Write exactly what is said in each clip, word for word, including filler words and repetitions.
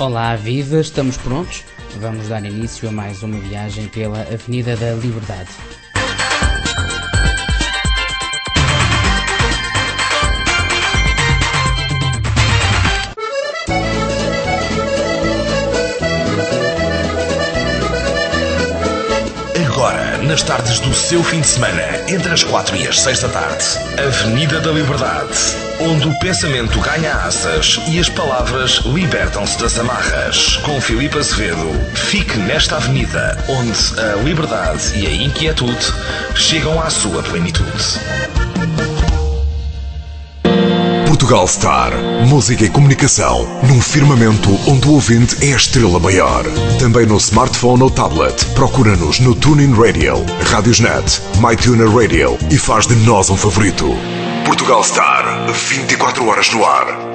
Olá, viva! Estamos prontos? Vamos dar início a mais uma viagem pela Avenida da Liberdade. Agora, nas tardes do seu fim de semana, entre as quatro e as seis da tarde, Avenida da Liberdade, onde o pensamento ganha asas e as palavras libertam-se das amarras. Com Filipe Azevedo, fique nesta avenida, onde a liberdade e a inquietude chegam à sua plenitude. Portugal Star, música e comunicação, num firmamento onde o ouvinte é a estrela maior. Também no smartphone ou tablet, procura-nos no TuneIn Radio, Radiosnet, MyTuner Radio e faz de nós um favorito. Portugal Star, vinte e quatro horas no ar.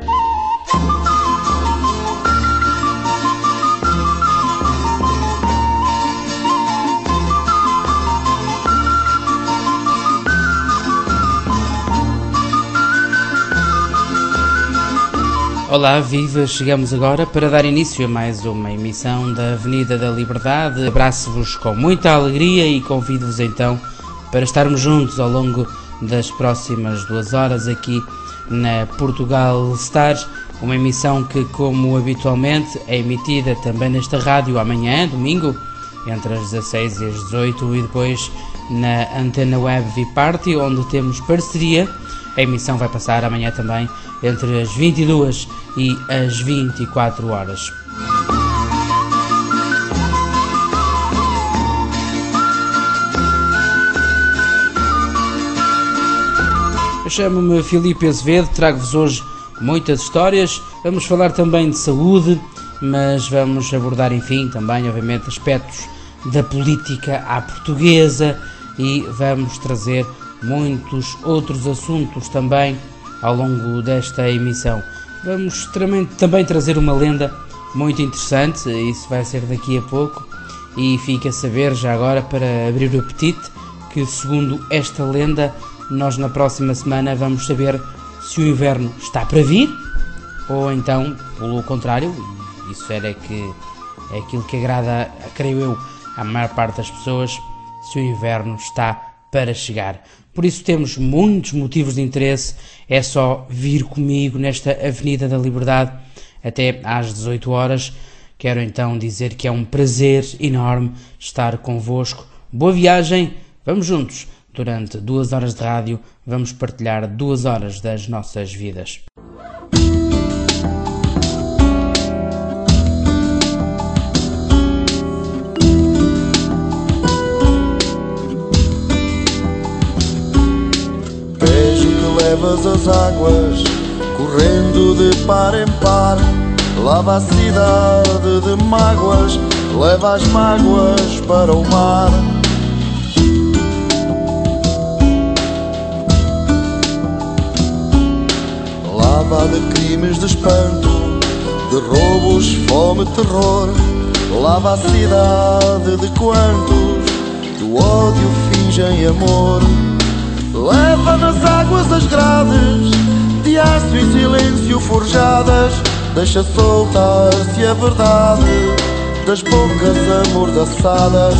Olá, viva! Chegamos agora para dar início a mais uma emissão da Avenida da Liberdade. Abraço-vos com muita alegria e convido-vos então para estarmos juntos ao longo das próximas duas horas aqui na Portugal Stars, uma emissão que, como habitualmente, é emitida também nesta rádio amanhã, domingo, entre as dezasseis e as dezoito, e depois na Antena Web V-Party, onde temos parceria. A emissão vai passar amanhã também entre as vinte e duas e as vinte e quatro horas. Eu chamo-me Filipe Azevedo, trago-vos hoje muitas histórias. Vamos falar também de saúde, mas vamos abordar, enfim, também, obviamente, aspectos da política à portuguesa e vamos trazer muitos outros assuntos também ao longo desta emissão. Vamos também, também trazer uma lenda muito interessante, isso vai ser daqui a pouco, e fica a saber já agora, para abrir o apetite, que segundo esta lenda, nós na próxima semana vamos saber se o inverno está para vir, ou então, pelo contrário, isso era que é aquilo que agrada, creio eu, à maior parte das pessoas, se o inverno está para chegar. Por isso temos muitos motivos de interesse, é só vir comigo nesta Avenida da Liberdade até às dezoito horas. Quero então dizer que é um prazer enorme estar convosco. Boa viagem, vamos juntos. Durante duas horas de rádio vamos partilhar duas horas das nossas vidas. Levas as águas correndo de par em par, lava a cidade de mágoas, leva as mágoas para o mar. Lava de crimes de espanto, de roubos, fome, terror, lava a cidade de quantos do ódio fingem amor. Leva nas águas as grades de aço e silêncio forjadas, deixa soltar-se a verdade das bocas amordaçadas.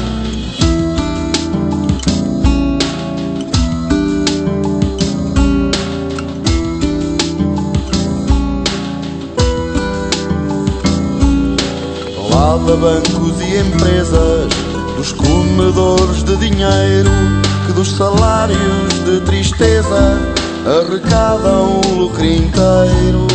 Lava bancos e empresas dos comedores de dinheiro, que dos salários de tristeza arrecadam o lucro inteiro.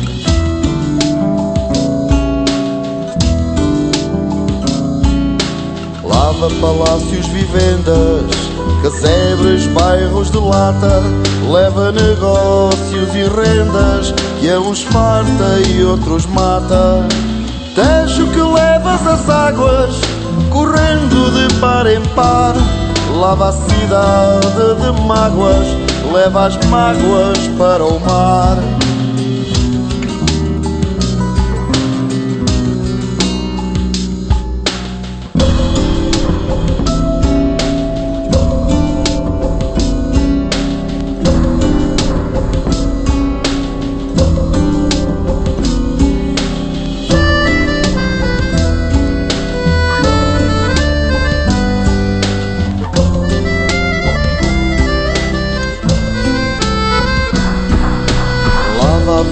Lava palácios, vivendas, casebres, bairros de lata, leva negócios e rendas, que a uns farta e outros mata. Deixa que levas as águas correndo de par em par, lava a cidade de mágoas, leva as mágoas para o mar.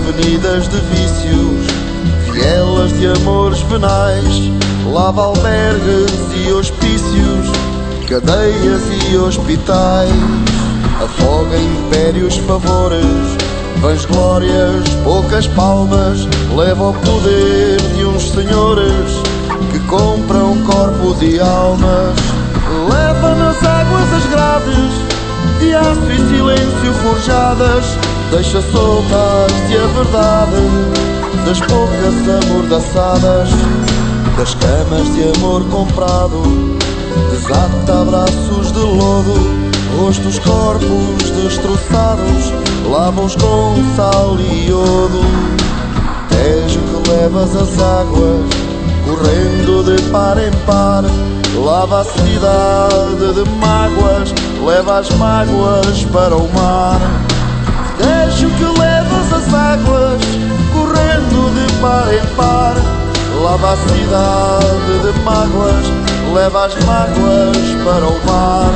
avenidas de vícios, vielas de amores venais, lava albergues e hospícios, cadeias e hospitais, afoga impérios, pavores, vãs glórias, poucas palmas, leva o poder de uns senhores que compram corpos e almas, leva nas águas as grades de aço e silêncio forjadas, deixa soltar-se a verdade das poucas amordaçadas, das camas de amor comprado, desata abraços de lodo, rostos, corpos destroçados, lava-os com sal e iodo. Tejo que levas as águas, correndo de par em par, lava a cidade de mágoas, leva as mágoas para o mar. Tejo que levas as águas, correndo de par em par, lava a cidade de mágoas, leva as mágoas para o mar.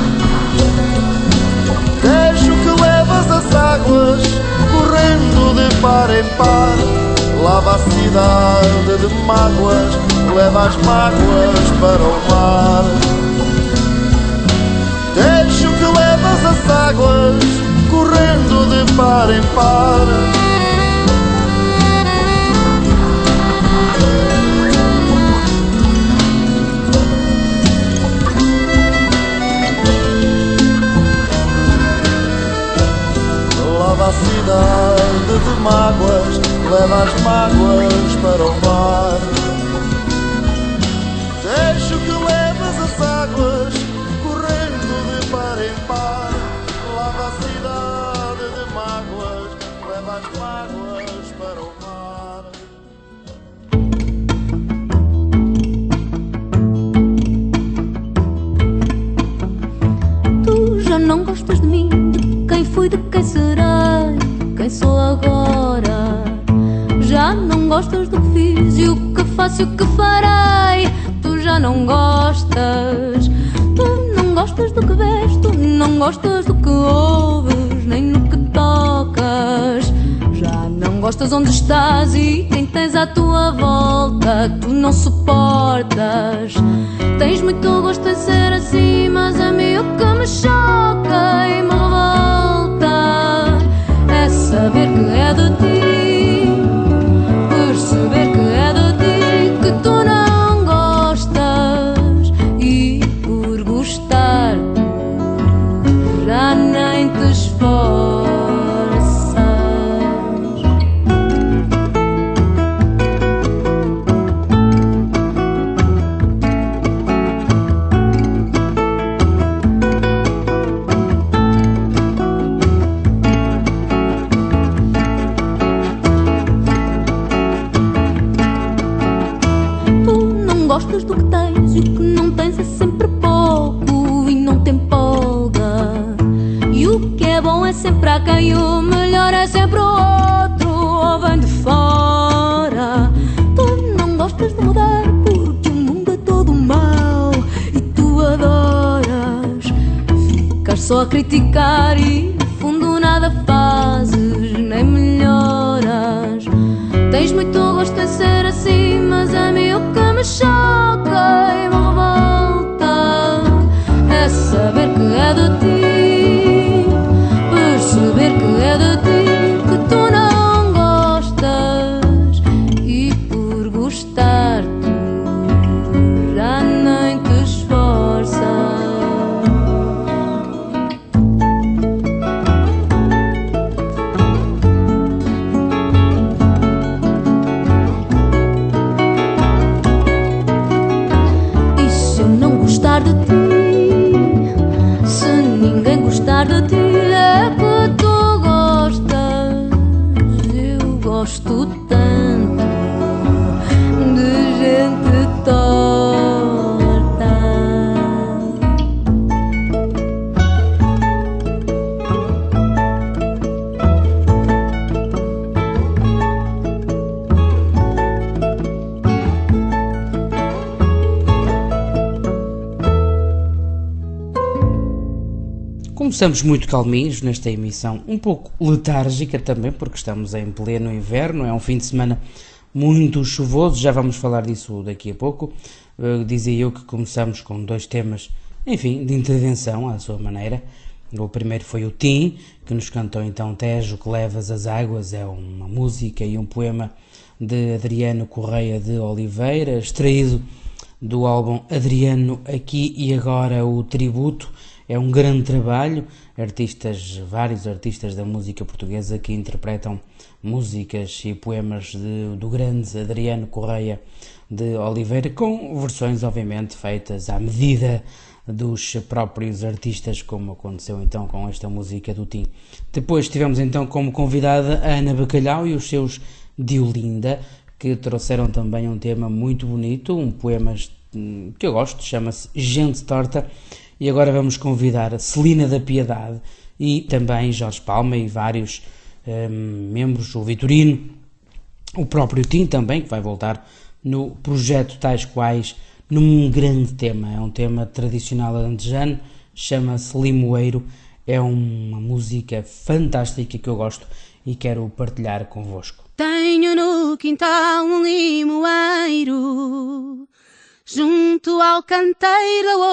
Deixo que levas as águas, correndo de par em par, lava a cidade de mágoas, leva as mágoas para o mar. Deixo que levas as águas, correndo de par em par. Lava a cidade de mágoas, leva as mágoas para o mar. Deixo que levas as águas, correndo de par em par, lava a cidade de mágoas, leva as mágoas para o mar. Tu já não gostas de mim, de quem fui, de quem serei, quem sou agora. Já não gostas do que fiz e o que faço e o que farei. Tu já não gostas, tu não gostas do que vês, tu não gostas do que ouves, nem no que tocas. Já não gostas onde estás e quem tens à tua volta, tu não suportas. Tens muito gosto em ser assim, mas a mim o que me choca e me revolta é saber que é de ti, perceber que é de ti que tu não gostas, e por gostar tu já nem te esforças. Gostas do que tens e o que não tens é sempre pouco e não te empolga. E o que é bom é sempre a quem, o melhor é sempre o outro, ou vem de fora. Tu não gostas de mudar porque o mundo é todo mau e tu adoras ficar só a criticar e no fundo nada fazes nem melhoras. Tens muito gosto em ser assim, mas a mim o que me choca e me revolta é saber que é de ti, perceber que é de ti que tu não gostas, e por gostar tu já nem te esforças. De ti, se ninguém gostar de ti é que tu gostas. Eu gosto tanto de gente torta. Como Começamos muito calminhos nesta emissão, um pouco letárgica também, porque estamos em pleno inverno, é um fim de semana muito chuvoso, já vamos falar disso daqui a pouco. Uh, dizia eu que começamos com dois temas, enfim, de intervenção à sua maneira. O primeiro foi o Tim, que nos cantou então Tejo que levas as águas, é uma música e um poema de Adriano Correia de Oliveira, extraído do álbum Adriano Aqui e Agora, o Tributo. É um grande trabalho, artistas, vários artistas da música portuguesa que interpretam músicas e poemas de, do grande Adriano Correia de Oliveira, com versões obviamente feitas à medida dos próprios artistas, como aconteceu então com esta música do Tim. Depois tivemos então como convidada a Ana Bacalhau e os seus Diolinda, que trouxeram também um tema muito bonito, um poema que eu gosto, chama-se Gente Torta. E agora vamos convidar a Celina da Piedade e também Jorge Palma e vários um, membros, o Vitorino, o próprio Tim também, que vai voltar no projeto Tais Quais, num grande tema. É um tema tradicional alentejano, chama-se Limoeiro. É uma música fantástica que eu gosto e quero partilhar convosco. Tenho no quintal um limoeiro, junto ao canteiro da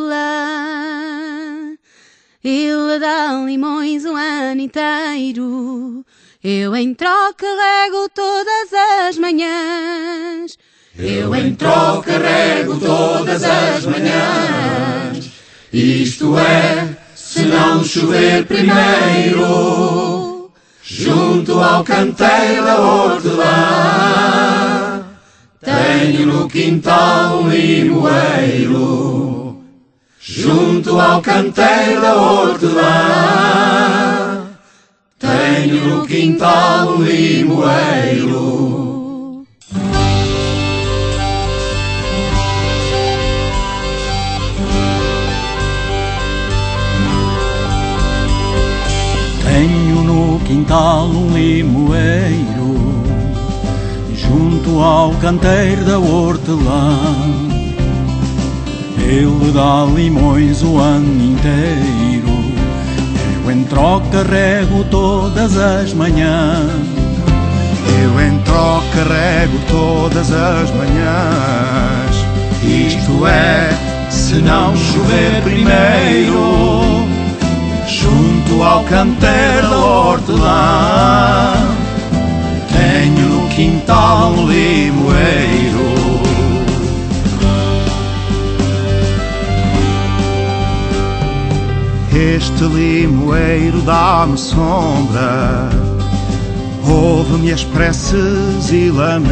hortelã. Ele dá limões o ano inteiro, eu em troca rego todas as manhãs. Eu em troca rego todas as manhãs. Isto é, se não chover primeiro, junto ao canteiro da hortelã. Tenho no quintal um limoeiro, junto ao canteiro da hortelã. Tenho no quintal um limoeiro. Tenho no quintal um limoeiro, junto ao canteiro da hortelã. Ele dá limões o ano inteiro, eu em troca rego todas as manhãs. Eu em troca rego todas as manhãs. Isto é, se não chover primeiro, junto ao canteiro da hortelã. Tenho no quintal um limoeiro. Este limoeiro dá-me sombra, ouve-me as preces e lamentos.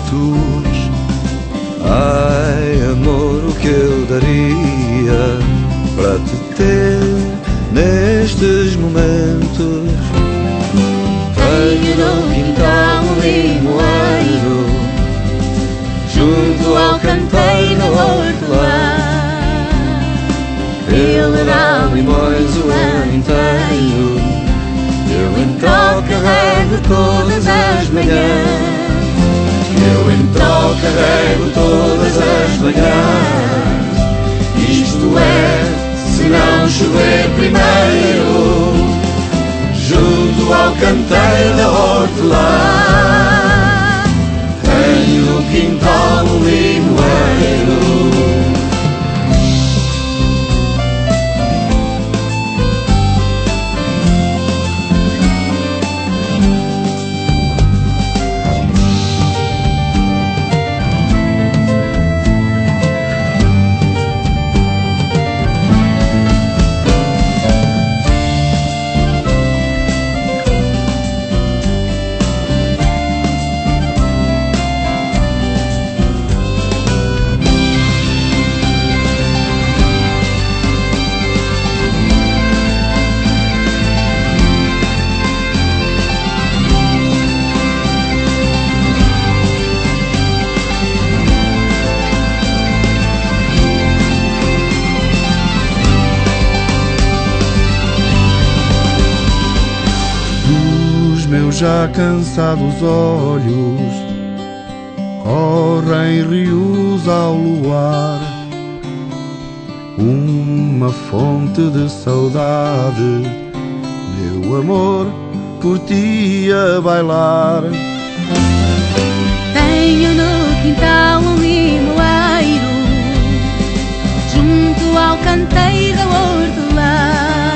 Ai, amor, o que eu daria para te ter nestes momentos. Tenho no quintal um limoeiro, junto ao canteiro da hortelã. Ele dá limões o ano inteiro, eu em troca rego todas as manhãs. Eu em troca rego todas as manhãs. Isto é, se não chover primeiro, junto ao canteiro da hortelã. Tenho no quintal um limoeiro. Já cansados olhos correm rios ao luar. uma fonte de saudade, meu amor, por ti a bailar. Tenho no quintal um limoeiro, junto ao canteiro da hortelã.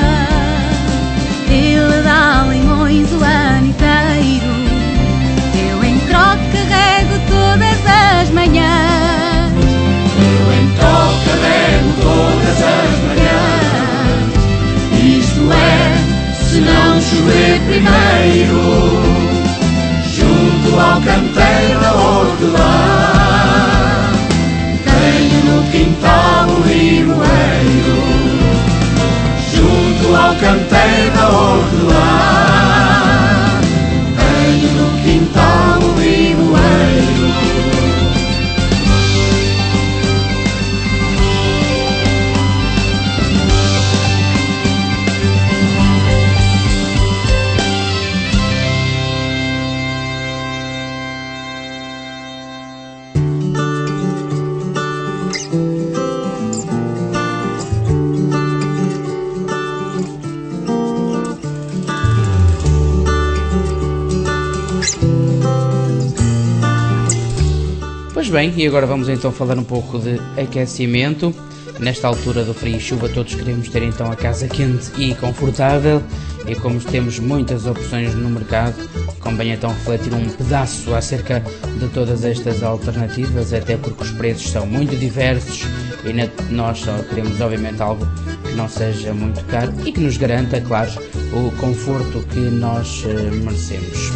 Ele dá limões o ano inteiro, eu em troca rego todas as manhãs. Eu em troca rego todas as manhãs. Isto é, se não chover primeiro, junto ao canteiro da hortelã. Tenho no quintal um limoeiro, junto ao canteiro da hortelã. Tenho no quintal um limoeiro. Pois bem, e agora vamos então falar um pouco de aquecimento. Nesta altura do frio e chuva todos queremos ter então a casa quente e confortável, e como temos muitas opções no mercado, convém então refletir um pedaço acerca de todas estas alternativas, até porque os preços são muito diversos e nós só queremos obviamente algo que não seja muito caro e que nos garanta, claro, o conforto que nós uh, merecemos.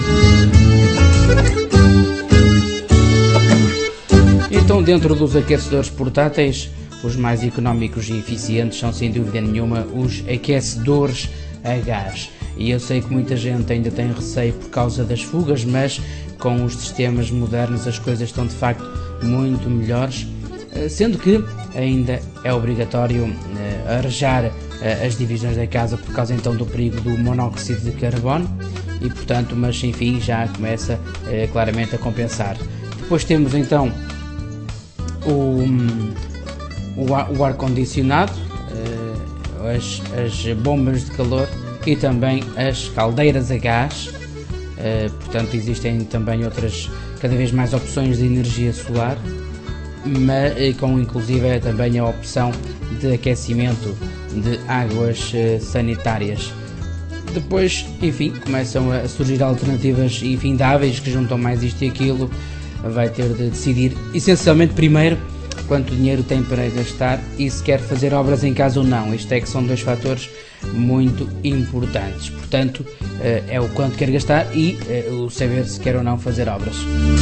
Então, dentro dos aquecedores portáteis, os mais económicos e eficientes são sem dúvida nenhuma os aquecedores a gás. E eu sei que muita gente ainda tem receio por causa das fugas, mas com os sistemas modernos as coisas estão de facto muito melhores, sendo que ainda é obrigatório uh, arejar uh, as divisões da casa por causa então do perigo do monóxido de carbono e portanto, mas enfim, já começa uh, claramente a compensar. Depois temos então o, o, ar, o ar-condicionado, uh, as, as bombas de calor e também as caldeiras a gás, uh, portanto existem também outras, cada vez mais opções de energia solar, mas com inclusive também a opção de aquecimento de águas uh, sanitárias. Depois, enfim, começam a surgir alternativas infindáveis que juntam mais isto e aquilo. Vai ter de decidir essencialmente primeiro quanto dinheiro tem para gastar e se quer fazer obras em casa ou não. Isto é que são dois fatores muito importantes. Portanto, é o quanto quer gastar e o saber se quer ou não fazer obras.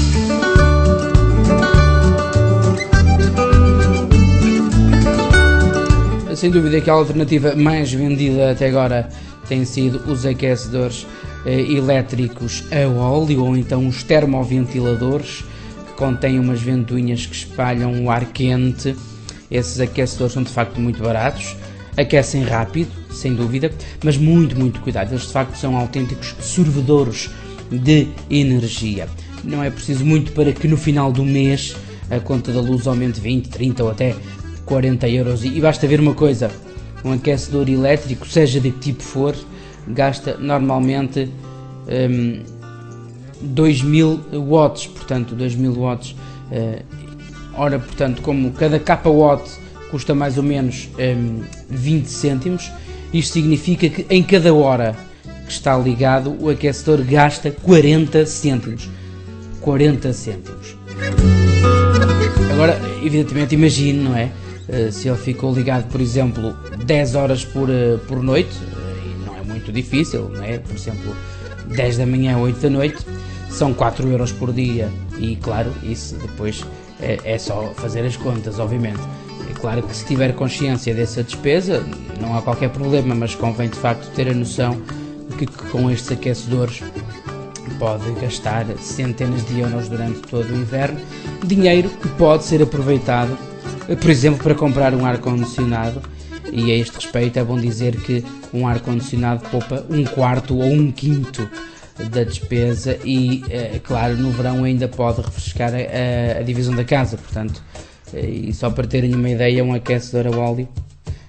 Sem dúvida que a alternativa mais vendida até agora tem sido os aquecedores elétricos a óleo ou então os termoventiladores que contêm umas ventoinhas que espalham o ar quente. Esses aquecedores são de facto muito baratos, aquecem rápido, sem dúvida, mas muito, muito cuidado. Eles de facto são autênticos sorvedores de energia. Não é preciso muito para que no final do mês a conta da luz aumente vinte, trinta ou até quarenta euros e basta ver uma coisa: um aquecedor elétrico, seja de que tipo for, gasta normalmente um, dois mil watts, portanto dois mil watts, uh, ora, portanto, como cada kW custa mais ou menos um, vinte cêntimos, isto significa que em cada hora que está ligado o aquecedor gasta quarenta cêntimos. quarenta cêntimos. Agora, evidentemente, imagine, não é? Uh, se ele ficou ligado, por exemplo, dez horas por, uh, por noite, uh, não é muito difícil, não é? Por exemplo, dez da manhã a oito da noite, são quatro euros por dia e, claro, isso depois é, é só fazer as contas, obviamente. É claro que se tiver consciência dessa despesa, não há qualquer problema, mas convém de facto ter a noção de que, que com estes aquecedores pode gastar centenas de euros durante todo o inverno, dinheiro que pode ser aproveitado, por exemplo, para comprar um ar-condicionado. E a este respeito é bom dizer que um ar-condicionado poupa um quarto ou um quinto da despesa e, é, claro, no verão ainda pode refrescar a, a, a divisão da casa. Portanto, e só para terem uma ideia, um aquecedor a óleo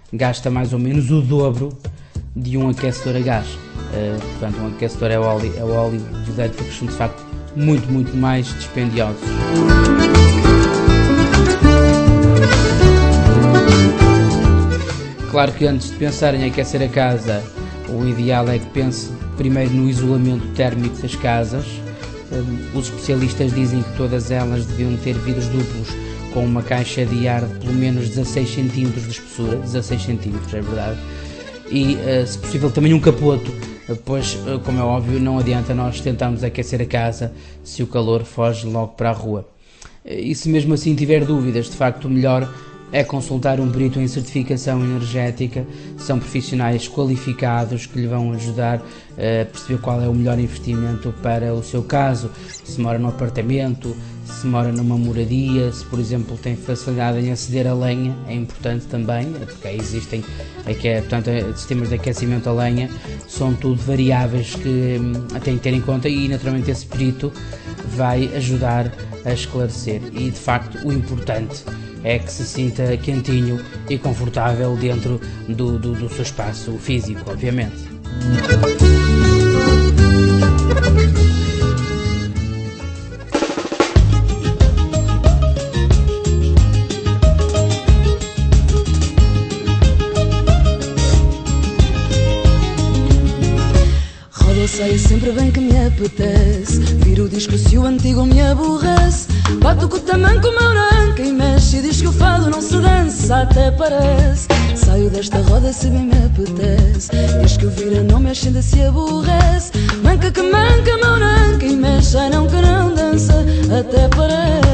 gasta mais ou menos o dobro de um aquecedor a gás. Uh, portanto, um aquecedor a óleo, a óleo e os elétricos são de facto muito, muito mais dispendiosos. Claro que antes de pensar em aquecer a casa, o ideal é que pense primeiro no isolamento térmico das casas. Os especialistas dizem que todas elas deviam ter vidros duplos com uma caixa de ar de pelo menos dezasseis centímetros de espessura, dezasseis centímetros, é verdade, e se possível também um capoto, pois, como é óbvio, não adianta nós tentarmos aquecer a casa se o calor foge logo para a rua. E se mesmo assim tiver dúvidas, de facto o melhor é consultar um perito em certificação energética. São profissionais qualificados que lhe vão ajudar a perceber qual é o melhor investimento para o seu caso. Se mora num apartamento, se mora numa moradia, se por exemplo tem facilidade em aceder a lenha, é importante também, porque aí existem aqui, portanto, sistemas de aquecimento a lenha, são tudo variáveis que têm que ter em conta, e naturalmente esse perito vai ajudar a esclarecer. E de facto o importante é que se sinta quentinho e confortável dentro do, do, do seu espaço físico, obviamente. Roda saia sempre bem que me apetece, viro o disco se o antigo me aborrece. Bato com o tamanco, o meu ranca e mexe, e diz que o fado não se dança, até parece. Saio desta roda se bem me apetece, diz que o vira não mexe, ainda se aborrece. Manca que manca, meu ranca e mexe, ai não que não dança, até parece.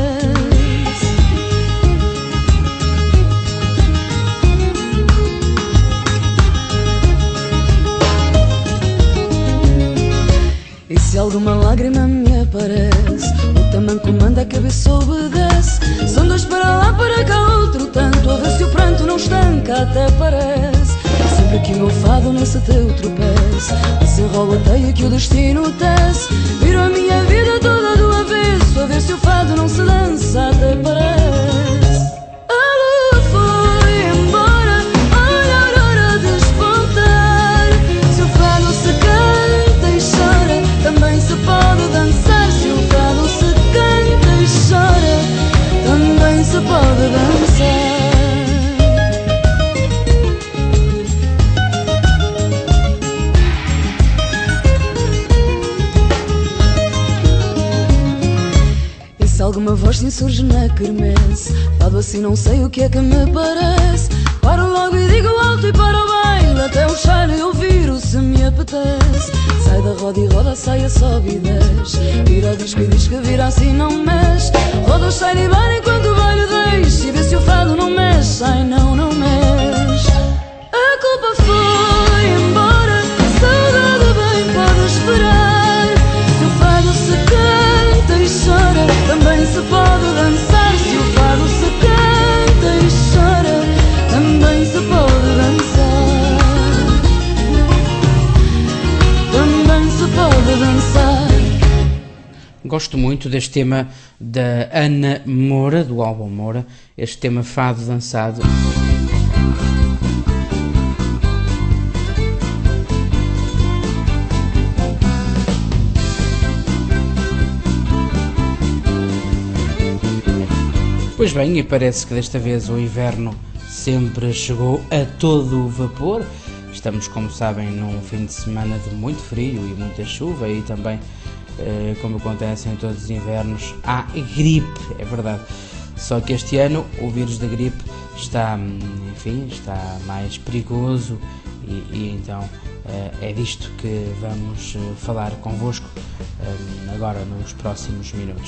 E se alguma lágrima me aparece, o tamanco manda, a cabeça obedece. São dois para lá, para cá, outro tanto, a ver se o pranto não estanca, até parece. Sempre que o meu fado nesse teu tropeço, desenrola a teia que o destino tece. Viro a minha vida toda do avesso, a ver se o fado não se dança, até parece. A lua foi embora, olha a aurora despontar. Se o fado se canta e chora, também se pode dançar. Se o fado se canta e chora, também se pode dançar. E se alguma voz se insurge na quermesse, fado assim não sei o que é que me parece. Paro logo e digo alto e para o baile, até o cheiro eu viro se me apetece. Sai da roda e roda, sai a sobe e desce, vira o disco e diz que vira assim não mexe. Roda o cheiro e vai enquanto o baile deixa, e vê se o fado não mexe, ai não, não mexe. A culpa foi embora, a saudade bem pode esperar. Se o fado se canta e chora, também se pode dançar. Se o fado se canta e chora, também se pode dançar. Também se pode dançar. Gosto muito deste tema da Ana Moura, do álbum Moura, este tema Fado Dançado. Pois bem, e parece que desta vez o inverno sempre chegou a todo o vapor. Estamos, como sabem, num fim de semana de muito frio e muita chuva, e também, como acontece em todos os invernos, há gripe, é verdade. Só que este ano o vírus da gripe está, enfim, está mais perigoso, e, e então é disto que vamos falar convosco agora nos próximos minutos.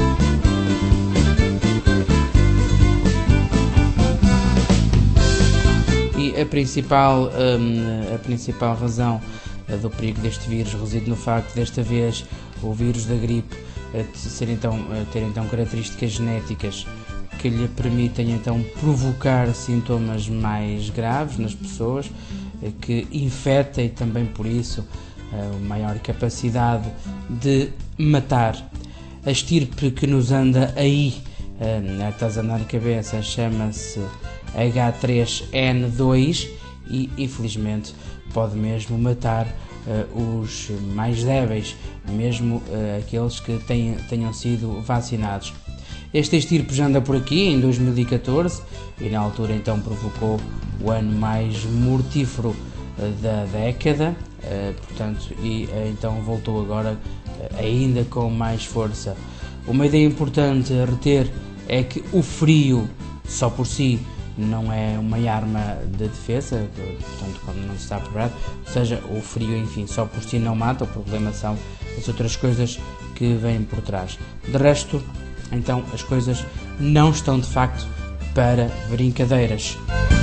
E a principal, a principal razão do perigo deste vírus reside no facto de, desta vez, o vírus da gripe ser, então, ter então características genéticas que lhe permitem então provocar sintomas mais graves nas pessoas, que infecta e também por isso a maior capacidade de matar. A estirpe que nos anda aí a atazanar a cabeça chama-se H três N dois e, infelizmente, pode mesmo matar uh, os mais débeis, mesmo uh, aqueles que tenham, tenham sido vacinados. Este estirpe já anda por aqui em dois mil e catorze e na altura então provocou o ano mais mortífero uh, da década, uh, portanto, e uh, então voltou agora uh, ainda com mais força. Uma ideia importante a reter é que o frio só por si não é uma arma de defesa, portanto, quando não se está preparado, ou seja, o frio, enfim, só por si não mata, o problema são as outras coisas que vêm por trás. De resto, então, as coisas não estão de facto para brincadeiras.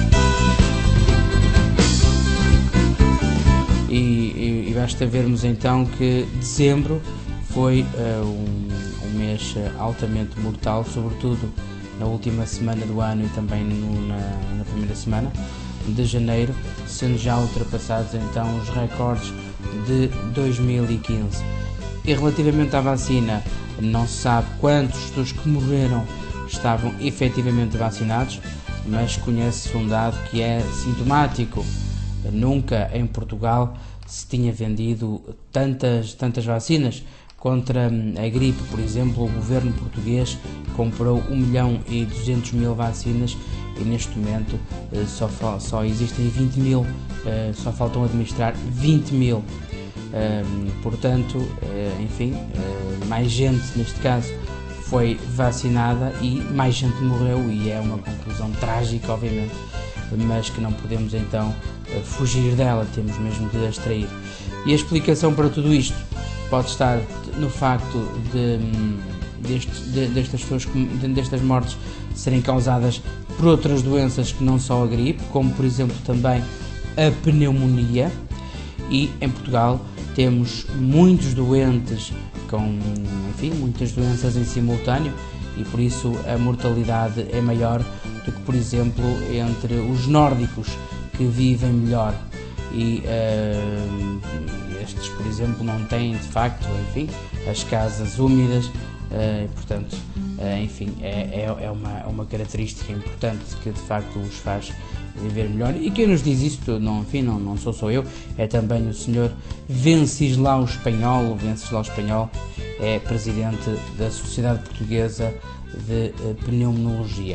E, e, e basta vermos então que dezembro foi uh, um, um mês altamente mortal, sobretudo na última semana do ano e também no, na, na primeira semana de janeiro, sendo já ultrapassados então os recordes de dois mil e quinze. E relativamente à vacina, não se sabe quantos dos que morreram estavam efetivamente vacinados, mas conhece-se um dado que é sintomático. Nunca em Portugal se tinha vendido tantas, tantas vacinas. Contra a gripe, por exemplo, o governo português comprou um milhão e duzentos mil vacinas e neste momento só, só existem vinte mil, só faltam administrar vinte mil. Portanto, enfim, mais gente neste caso foi vacinada e mais gente morreu, e é uma conclusão trágica, obviamente, mas que não podemos então fugir dela, temos mesmo de a extrair. E a explicação para tudo isto pode estar no facto de, destes, de, destas, pessoas, de, destas mortes serem causadas por outras doenças que não só a gripe, como por exemplo também a pneumonia, e em Portugal temos muitos doentes com, enfim, muitas doenças em simultâneo, e por isso a mortalidade é maior do que, por exemplo, entre os nórdicos, que vivem melhor. E uh, estes, por exemplo, não têm de facto, enfim, as casas úmidas, uh, portanto, uh, enfim, é, é, é uma, uma característica importante que de facto os faz viver melhor. E quem nos diz isto, não, enfim, não, não sou só eu, é também o senhor Venceslau Espanhol. O Venceslau Espanhol é presidente da Sociedade Portuguesa de uh, Pneumologia.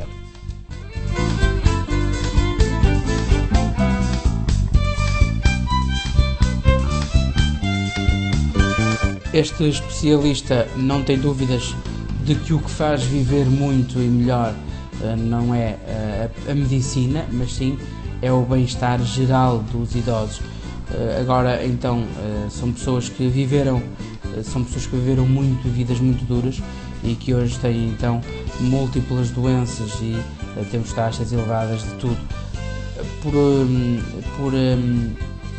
Este especialista não tem dúvidas de que o que faz viver muito e melhor uh, não é uh, a, a medicina, mas sim é o bem-estar geral dos idosos. Uh, agora, então, uh, são pessoas que viveram, uh, são pessoas que viveram muito, vidas muito duras, e que hoje têm então múltiplas doenças e uh, temos taxas elevadas de tudo. Uh, por, um, por, um,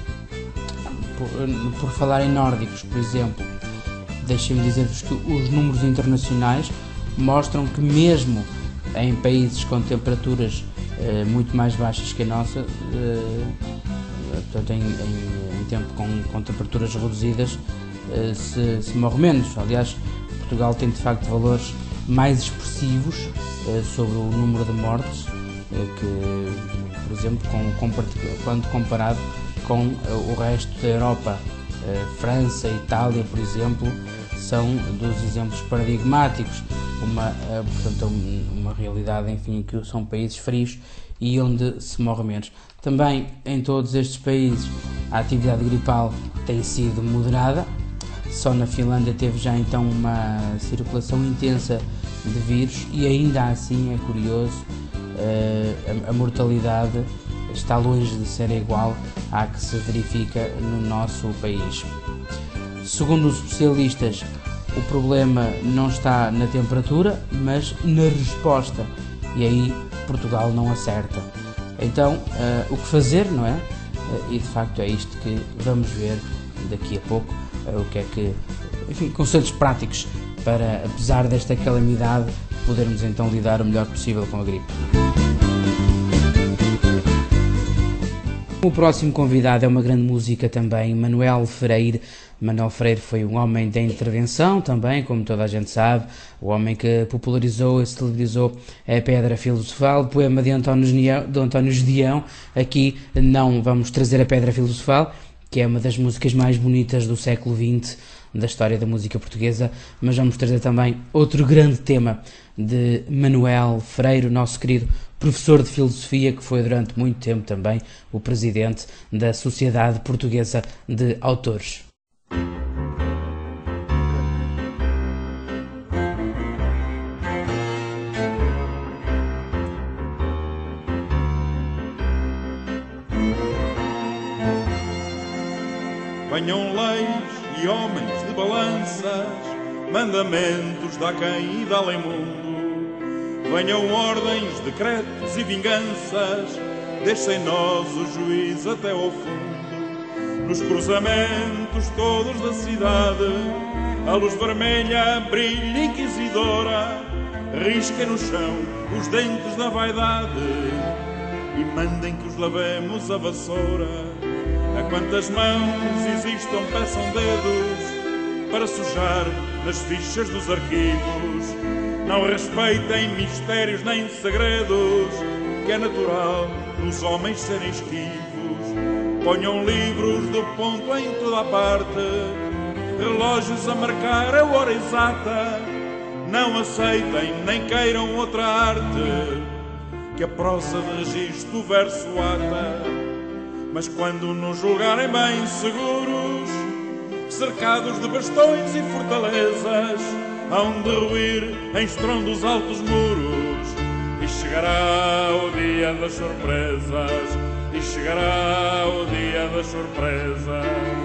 por, por falar em nórdicos, por exemplo, deixem-me dizer-vos que os números internacionais mostram que mesmo em países com temperaturas uh, muito mais baixas que a nossa, uh, portanto em, em, em tempo com, com temperaturas reduzidas, uh, se, se morre menos. Aliás, Portugal tem de facto valores mais expressivos uh, sobre o número de mortes, uh, que, por exemplo, com, com, quando comparado com uh, o resto da Europa. Uh, França, Itália, por exemplo, são dos exemplos paradigmáticos, uma, uh, portanto, uma realidade, enfim, que são países frios e onde se morre menos. Também em todos estes países a atividade gripal tem sido moderada. Só na Finlândia teve já então uma circulação intensa de vírus, e ainda assim é curioso, uh, a, a mortalidade está longe de ser igual à que se verifica no nosso país. Segundo os especialistas, o problema não está na temperatura, mas na resposta, e aí Portugal não acerta. Então, uh, o que fazer, não é? Uh, e de facto é isto que vamos ver daqui a pouco, uh, o que é que, enfim, conselhos práticos para, apesar desta calamidade, podermos então lidar o melhor possível com a gripe. O próximo convidado é uma grande música também, Manuel Freire. Manuel Freire foi um homem da intervenção também, como toda a gente sabe, o homem que popularizou e celebrizou a Pedra Filosofal, poema de António Gedeão, de António Gedeão. Aqui não vamos trazer a Pedra Filosofal, que é uma das músicas mais bonitas do século vinte da história da música portuguesa, mas vamos trazer também outro grande tema de Manuel Freire, o nosso querido professor de filosofia, que foi durante muito tempo também o presidente da Sociedade Portuguesa de Autores. Venham leis e homens de balanças, mandamentos de aquém e de além mundo. Venham ordens, decretos e vinganças, deixem nós o juízo até ao fundo. Nos cruzamentos todos da cidade, a luz vermelha brilha inquisidora, risquem no chão os dentes da vaidade e mandem que os lavemos a vassoura. A quantas mãos existam, peçam dedos para sujar nas fichas dos arquivos. Não respeitem mistérios nem segredos, que é natural nos homens serem esquivos. Ponham livros do ponto em toda a parte, relógios a marcar a hora exata. Não aceitem nem queiram outra arte, que a prosa de registro o verso ata. Mas quando nos julgarem bem seguros, cercados de bastões e fortalezas, hão de ruir em estrondo os altos muros. E chegará o dia das surpresas, e chegará o dia das surpresas.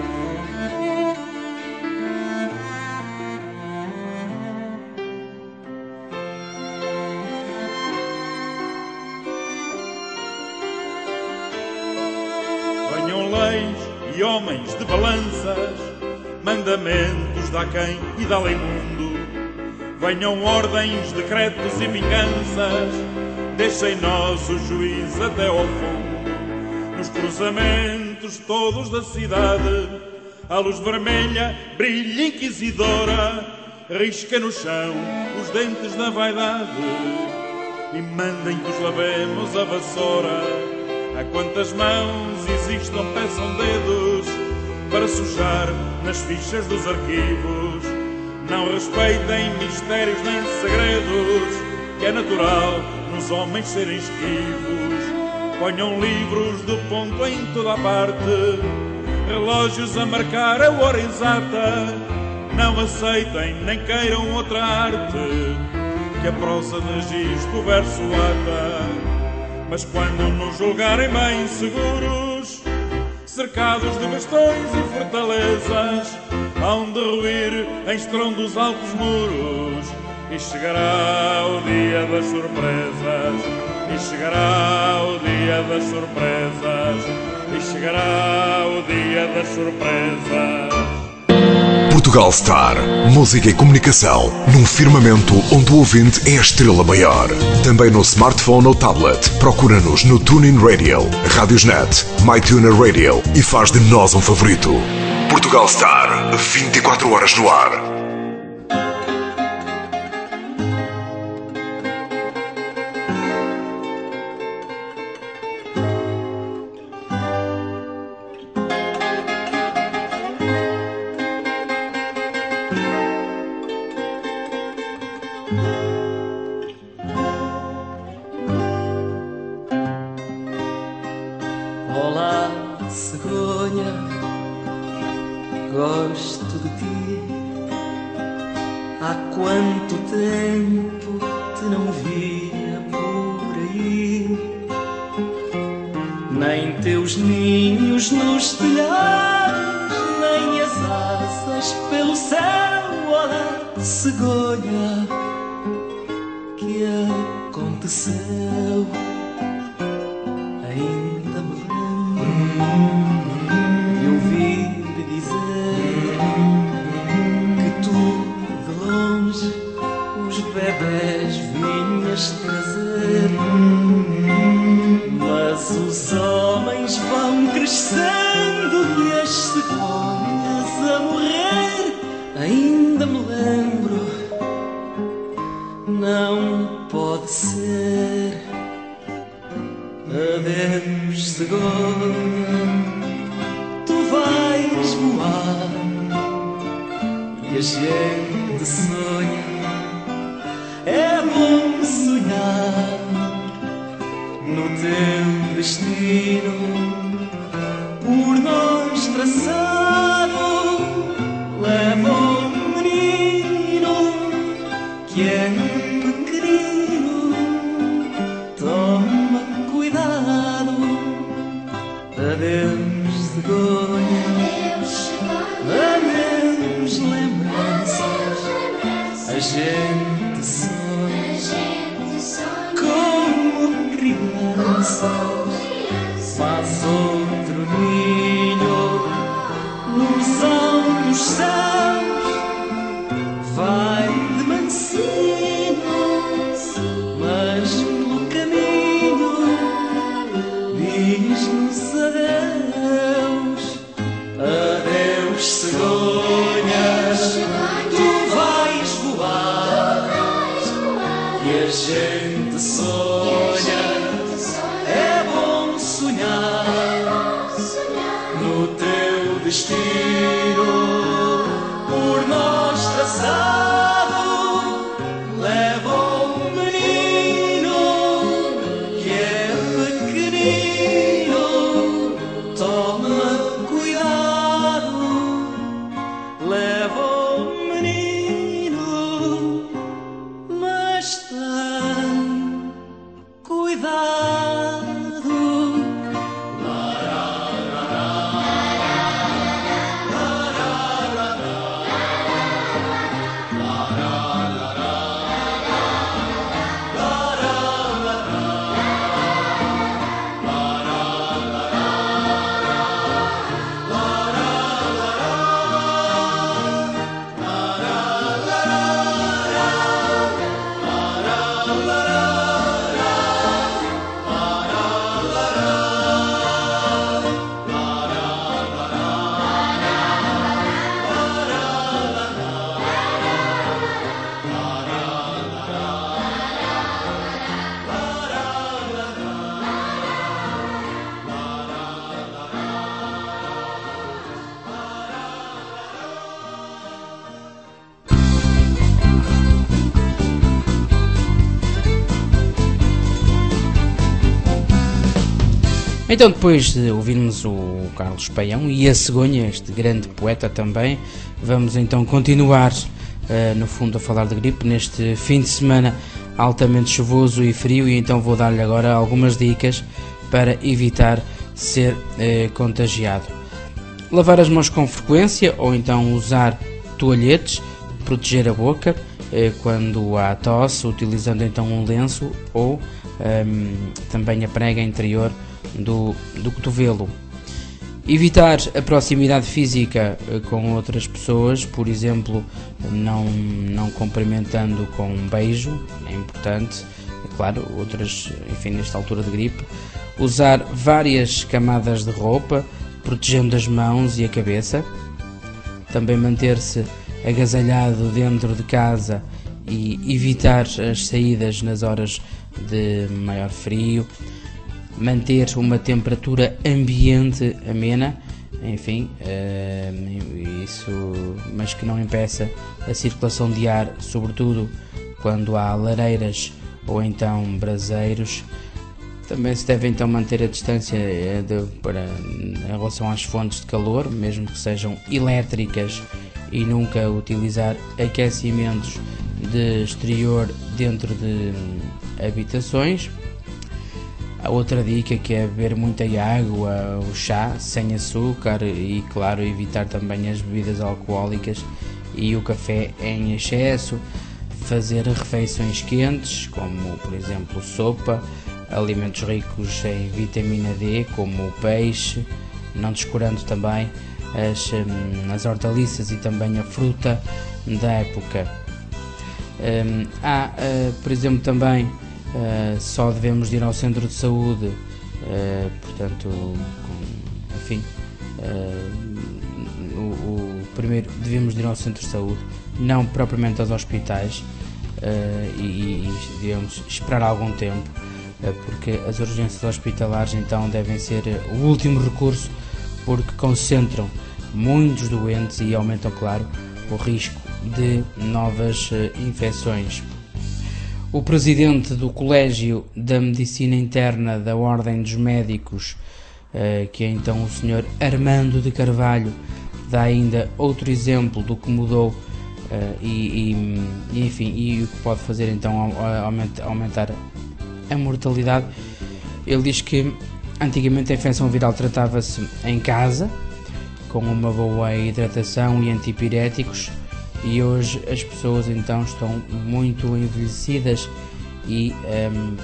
Venham leis e homens de balanças, mandamentos de aquém e de além mundo. Venham ordens, decretos e vinganças, deixem nós o juiz até ao fundo. Nos cruzamentos todos da cidade, a luz vermelha brilha inquisidora, risca no chão os dentes da vaidade e mandem que os lavemos a vassoura. A quantas mãos existam, peçam dedos para sujar nas fichas dos arquivos. Não respeitem mistérios nem segredos, que é natural nos homens serem esquivos. Ponham livros do ponto em toda a parte, relógios a marcar a hora exata. Não aceitem nem queiram outra arte, que a prosa de registro o verso ata. Mas quando nos julgarem bem seguros, cercados de bastões e fortalezas, hão de ruir em estrondo os altos muros. E chegará o dia das surpresas, e chegará o dia das surpresas, e chegará o dia das surpresas. Portugal Star, música e comunicação num firmamento onde o ouvinte é a estrela maior. Também no smartphone ou tablet, procura-nos no TuneIn Radio, Radiosnet, MyTuner Radio e faz de nós um favorito. Portugal Star, vinte e quatro horas no ar. Olá, cegonha, gosto de ti. Há quanto tempo te não via por aí. Nem teus ninhos nos telhados, nem as asas pelo céu. Olá, cegonha, que aconteceu? Ainda me de ouvir dizer que tu de longe os bebés vinhas trazer, mas os homens vão pode ser. Adeus, cegonha, tu vais voar e a gente sonha. É bom sonhar no teu destino, por nós traçado. Leva um menino que é pequenino, toma cuidado. Adeus, cegonha, adeus, lembranças. A gente sonha como crianças, faz outro ninho nos altos céus, vai de mansinho, mas pelo caminho diz-nos adeus. Adeus, cegonhas, tu vais voar e a gente sonha. É bom sonhar no teu destino, por nós traçado. Leva um menino que é pequenino, toma cuidado. Leva um menino, mas tem cuidado. Então, depois de ouvirmos o Carlos Paião e a cegonha, este grande poeta também, vamos então continuar, uh, no fundo, a falar de gripe neste fim de semana altamente chuvoso e frio, e então vou dar-lhe agora algumas dicas para evitar ser uh, contagiado. Lavar as mãos com frequência ou então usar toalhetes, proteger a boca uh, quando há tosse, utilizando então um lenço ou um, também a prega interior Do, do cotovelo. Evitar a proximidade física com outras pessoas, por exemplo, não, não cumprimentando com um beijo, é importante, é claro, outras, enfim, nesta altura de gripe. Usar várias camadas de roupa, protegendo as mãos e a cabeça. Também manter-se agasalhado dentro de casa e evitar as saídas nas horas de maior frio. Manter uma temperatura ambiente amena, enfim, uh, isso, mas que não impeça a circulação de ar, sobretudo quando há lareiras ou então braseiros. Também se deve então manter a distância de, para, em relação às fontes de calor, mesmo que sejam elétricas, e nunca utilizar aquecimentos de exterior dentro de habitações. A outra dica que é beber muita água, o chá sem açúcar e, claro, evitar também as bebidas alcoólicas e o café em excesso. Fazer refeições quentes, como por exemplo sopa, alimentos ricos em vitamina D, como o peixe, não descurando também as, as hortaliças e também a fruta da época. Um, há, uh, por exemplo, também Uh, só devemos ir ao centro de saúde, uh, portanto, com, enfim, uh, o, o primeiro devemos ir ao centro de saúde, não propriamente aos hospitais, uh, e, e devemos esperar algum tempo, uh, porque as urgências hospitalares então devem ser o último recurso, porque concentram muitos doentes e aumentam, claro, o risco de novas uh, infecções. O presidente do Colégio da Medicina Interna da Ordem dos Médicos, uh, que é então o senhor Armando de Carvalho, dá ainda outro exemplo do que mudou uh, e, e, enfim, e o que pode fazer então aumentar, aumentar a mortalidade. Ele diz que antigamente a infecção viral tratava-se em casa, com uma boa hidratação e antipiréticos, e hoje as pessoas então estão muito envelhecidas e um,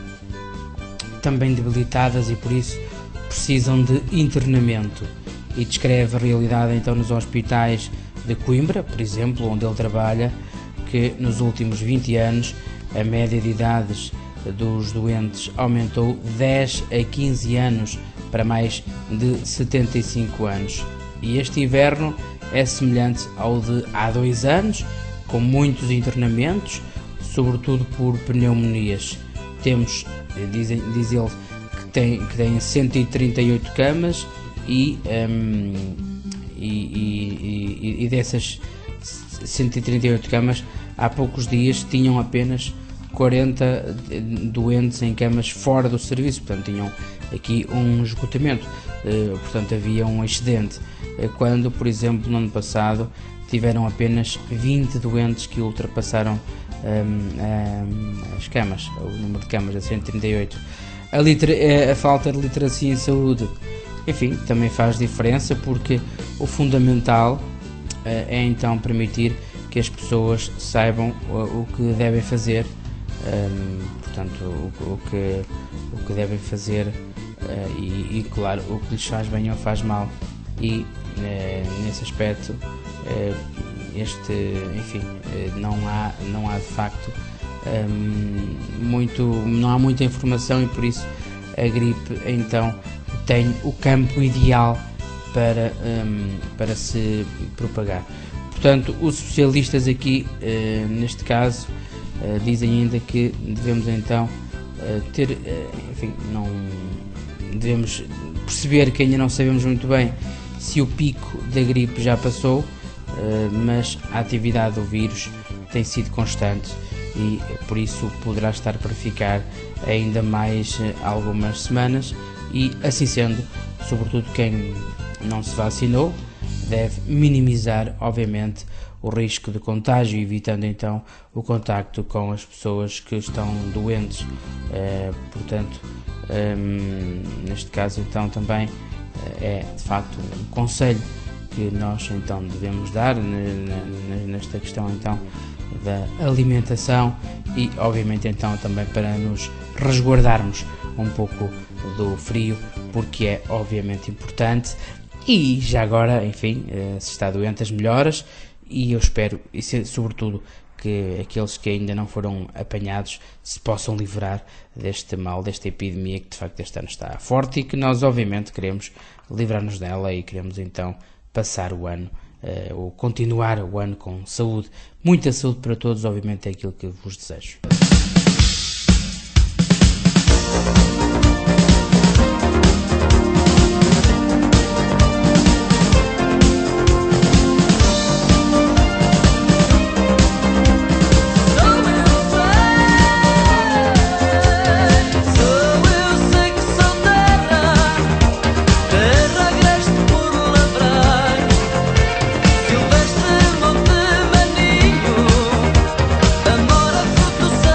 também debilitadas, e por isso precisam de internamento. E descreve a realidade então nos hospitais de Coimbra, por exemplo, onde ele trabalha, que nos últimos vinte anos a média de idades dos doentes aumentou dez a quinze anos para mais de setenta e cinco anos. E este inverno é semelhante ao de há dois anos, com muitos internamentos, sobretudo por pneumonias. Temos, diz, diz ele, que tem, que tem cento e trinta e oito camas, e, um, e, e, e, e dessas cento e trinta e oito camas, há poucos dias tinham apenas quarenta doentes em camas fora do serviço, portanto tinham aqui um esgotamento, uh, portanto havia um excedente, uh, quando, por exemplo, no ano passado tiveram apenas vinte doentes que ultrapassaram um, um, as camas, o número de camas, a cento e trinta e oito. A, litera- a falta de literacia em saúde, enfim, também faz diferença, porque o fundamental uh, é então permitir que as pessoas saibam o, o que devem fazer, um, portanto, o, o, que, o que devem fazer uh, e, e, claro, o que lhes faz bem ou faz mal. E uh, nesse aspecto, uh, este, enfim, uh, não há, não há de facto um, muito, não há muita informação, e por isso a gripe então tem o campo ideal para, um, para se propagar. Portanto, os especialistas aqui, uh, neste caso, uh, dizem ainda que devemos então uh, ter, uh, enfim, não devemos perceber que ainda não sabemos muito bem se o pico da gripe já passou, uh, mas a atividade do vírus tem sido constante e por isso poderá estar para ficar ainda mais uh, algumas semanas. E assim sendo, sobretudo quem não se vacinou deve minimizar, obviamente, o risco de contágio, evitando então o contacto com as pessoas que estão doentes. Eh, portanto, eh, neste caso então também eh, é de facto um conselho que nós então devemos dar nesta questão então da alimentação, e obviamente então também para nos resguardarmos um pouco do frio, porque é obviamente importante. E já agora, enfim, se está doente, as melhoras, e eu espero, e sobretudo, que aqueles que ainda não foram apanhados se possam livrar deste mal, desta epidemia que de facto este ano está forte e que nós obviamente queremos livrar-nos dela, e queremos então passar o ano, uh, ou continuar o ano com saúde. Muita saúde para todos, obviamente é aquilo que vos desejo. Silvestre Monte Maninho, amor a fruto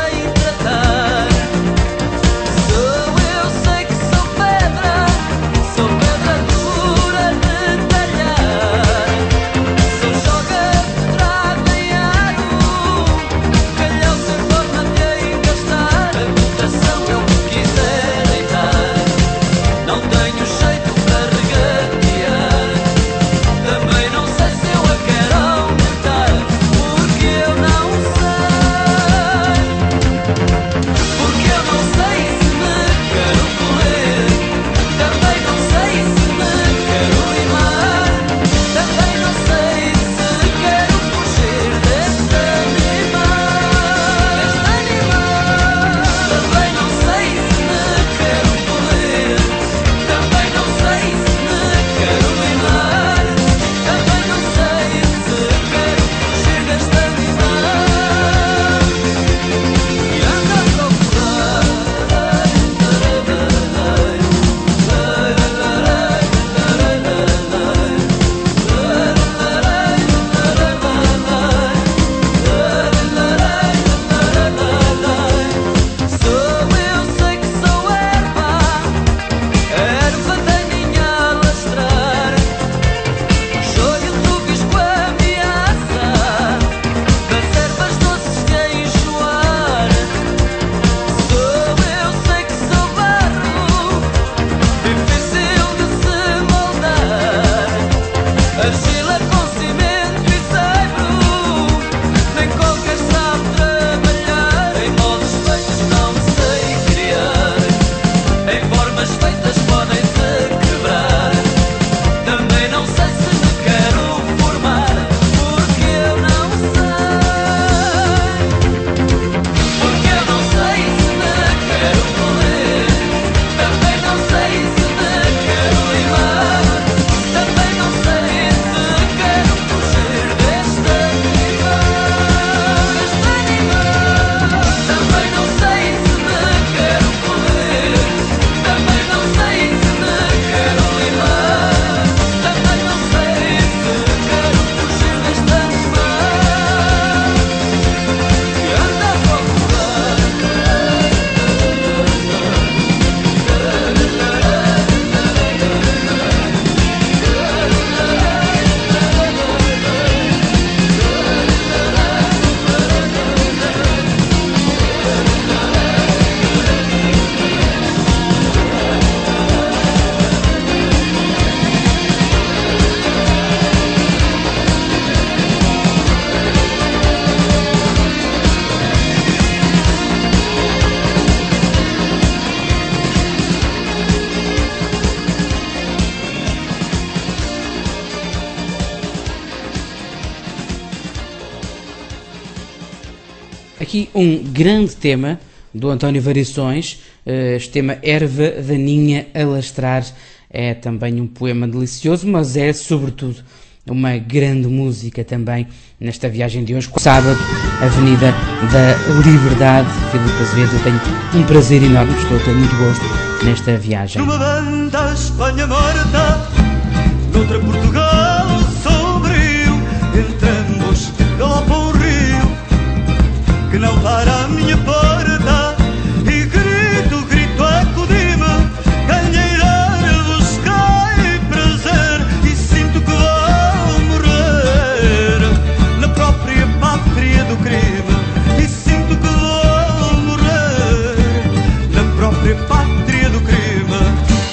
Aqui um grande tema do António Variações, este tema Erva Daninha a Lastrar, é também um poema delicioso, mas é sobretudo uma grande música também nesta viagem de hoje. Sábado, Avenida da Liberdade, Filipe Azevedo, eu tenho um prazer enorme, estou a ter muito gosto nesta viagem. Numa banda Espanha morta, noutra Portugal sombrio, entre ambos galopa um rio que não para a minha porta, e grito, grito, acudi-me, ganheirar buscai prazer, e sinto que vou morrer na própria pátria do crime, e sinto que vou morrer na própria pátria do crime.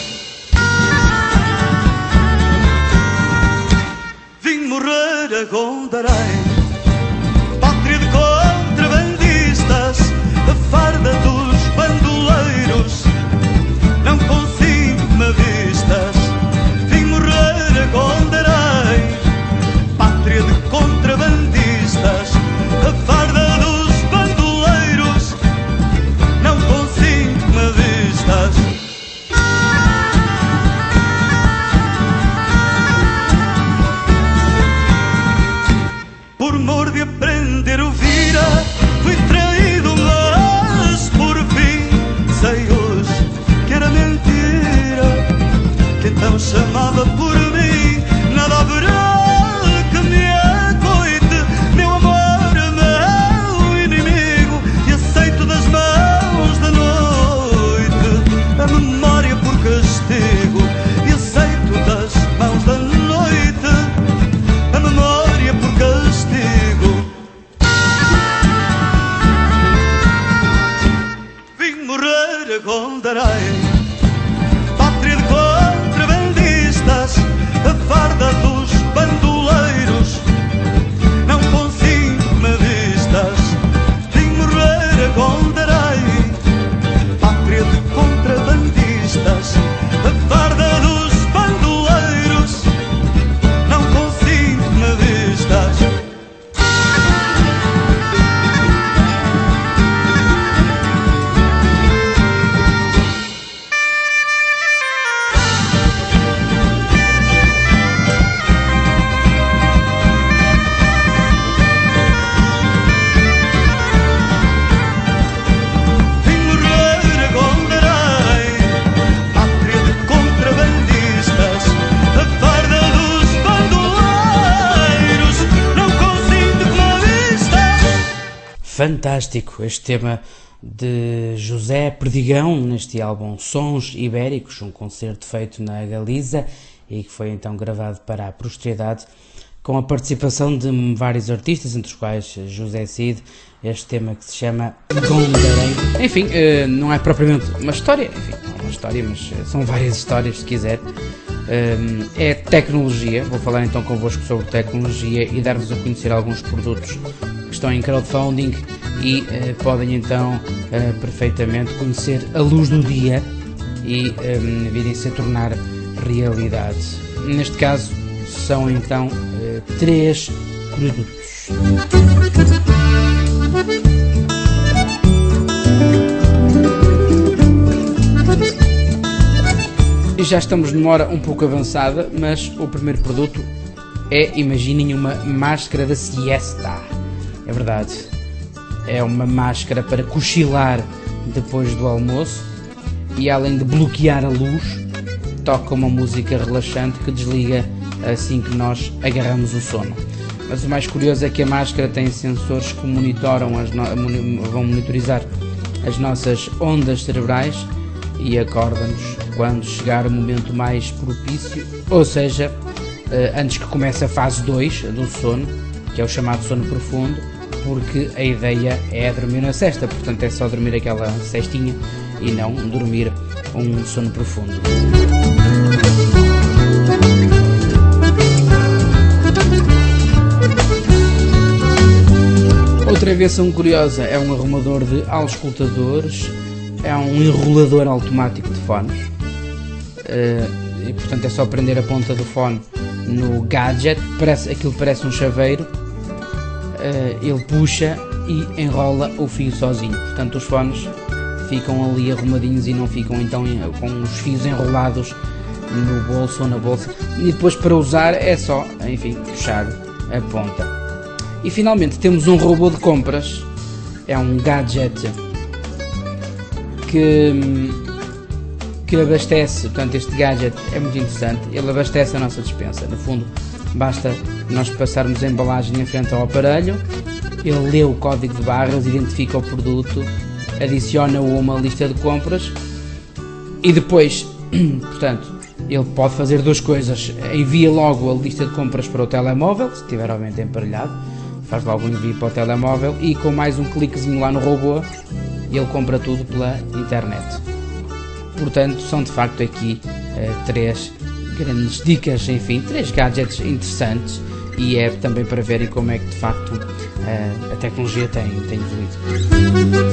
Vim morrer a Gondarém, pátria de contrabandistas, a farda dos bandoleiros, não consigo-me vistas. Vim morrer a Gondarém, pátria de contrabandistas, a farda dos bandoleiros, não consigo-me vistas. Por mor de aprender o vira, fui traído, mas por fim sei hoje que era mentira, que então chamava por mim. Nada haverá que me acoite, meu amor, meu inimigo, e aceito das mãos da noite a memória por castigo, e aceito das mãos da noite a memória por castigo. Vim morrer a Gondarém, pátria de contrabandistas, a farda dos bandoleiros, não consigo-me vistas. Vim morrer a Gondarém, pátria de contrabandistas, a farda dos bandoleiros, não consigo-me vistas. Vim morrer a Gondarém, pátria de contrabandistas, a farda dos bandoleiros, não consigo-me vistas. Fantástico este tema de José Perdigão, neste álbum Sons Ibéricos, um concerto feito na Galiza e que foi então gravado para a posteridade, com a participação de vários artistas, entre os quais José Cid, este tema que se chama Gondarém. Enfim, não é propriamente uma história, enfim, não é uma história, mas são várias histórias, se quiser. É tecnologia, vou falar então convosco sobre tecnologia e dar-vos a conhecer alguns produtos que estão em crowdfunding e uh, podem então uh, perfeitamente conhecer a luz do dia e um, virem-se a tornar realidade. Neste caso são então uh, três produtos. E já estamos numa hora um pouco avançada, mas o primeiro produto é, imaginem, uma máscara da siesta. É verdade, é uma máscara para cochilar depois do almoço e, além de bloquear a luz, toca uma música relaxante que desliga assim que nós agarramos o sono. Mas o mais curioso é que a máscara tem sensores que monitoram as no... vão monitorizar as nossas ondas cerebrais e acorda-nos quando chegar o momento mais propício, ou seja, antes que comece a fase dois do sono, que é o chamado sono profundo, porque a ideia é dormir na sesta, portanto é só dormir aquela cestinha e não dormir um sono profundo. Outra invenção curiosa é um arrumador de auscultadores, é um enrolador automático de fones, e portanto é só prender a ponta do fone no gadget, parece, aquilo parece um chaveiro, ele puxa e enrola o fio sozinho. Portanto, os fones ficam ali arrumadinhos e não ficam então com os fios enrolados no bolso ou na bolsa. E depois, para usar, é só, enfim, puxar a ponta. E finalmente temos um robô de compras. É um gadget que, que abastece, portanto este gadget é muito interessante, ele abastece a nossa despensa. No fundo, basta nós passarmos a embalagem em frente ao aparelho, ele lê o código de barras, identifica o produto, adiciona-o a uma lista de compras e depois, portanto, ele pode fazer duas coisas: envia logo a lista de compras para o telemóvel, se estiver obviamente emparelhado, faz logo um envio para o telemóvel e com mais um cliquezinho lá no robô ele compra tudo pela internet. Portanto, são de facto aqui uh, três grandes dicas, enfim, três gadgets interessantes, e é também para verem como é que de facto uh, a tecnologia tem, tem evoluído.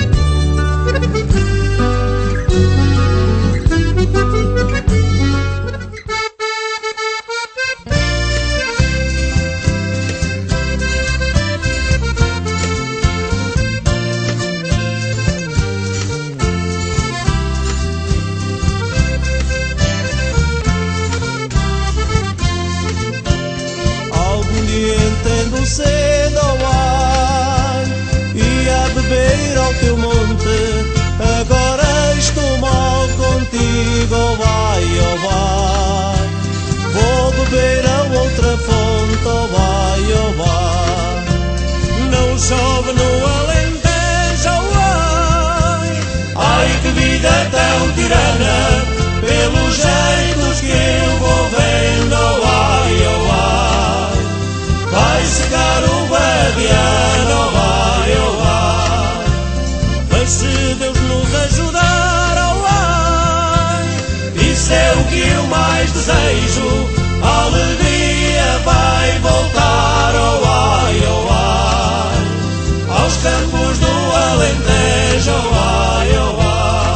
Cedo ao ar e a beber ao teu monte. Agora estou mal contigo, oh vai, oh vai. Vou beber a outra fonte, oh vai, oh vai. Não chove no Alentejo, oh ai. Ai que vida tão tirana, pelos jeitos que eu vou vendo, oh ai, oh ai. Vai secar o Guadiana, vai, oh vai. Mas se Deus nos ajudar, oh ai, isso é o que eu mais desejo. A alegria vai voltar, oh ai, oh ai, aos campos do Alentejo, oh ai, oh ai.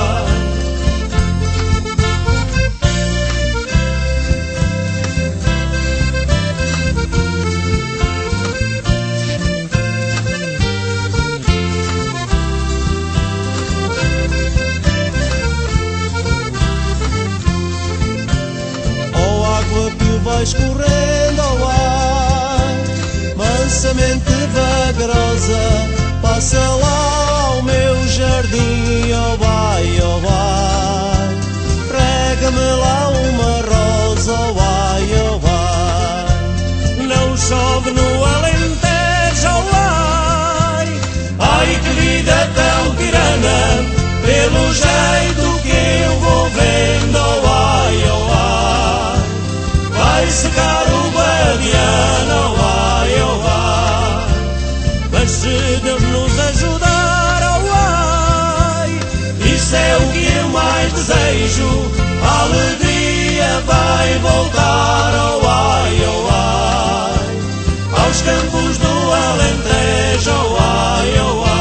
Vai escorrendo ao ar, mansamente vagarosa, passa lá ao meu jardim, oh vai, oh vai. Rega-me lá uma rosa, oh vai, oh vai. Não chove no Alentejo, oh ai. Ai que vida tão tirana, pelo jeito que eu vou vendo, oh ai, oh ai. Vai secar o Guadiana, oh ai, oh ai. Mas se Deus nos ajudar, oh ai, isso é o que eu mais desejo. A alegria vai voltar, oh ai, oh ai, aos campos do Alentejo, oh ai, oh ai.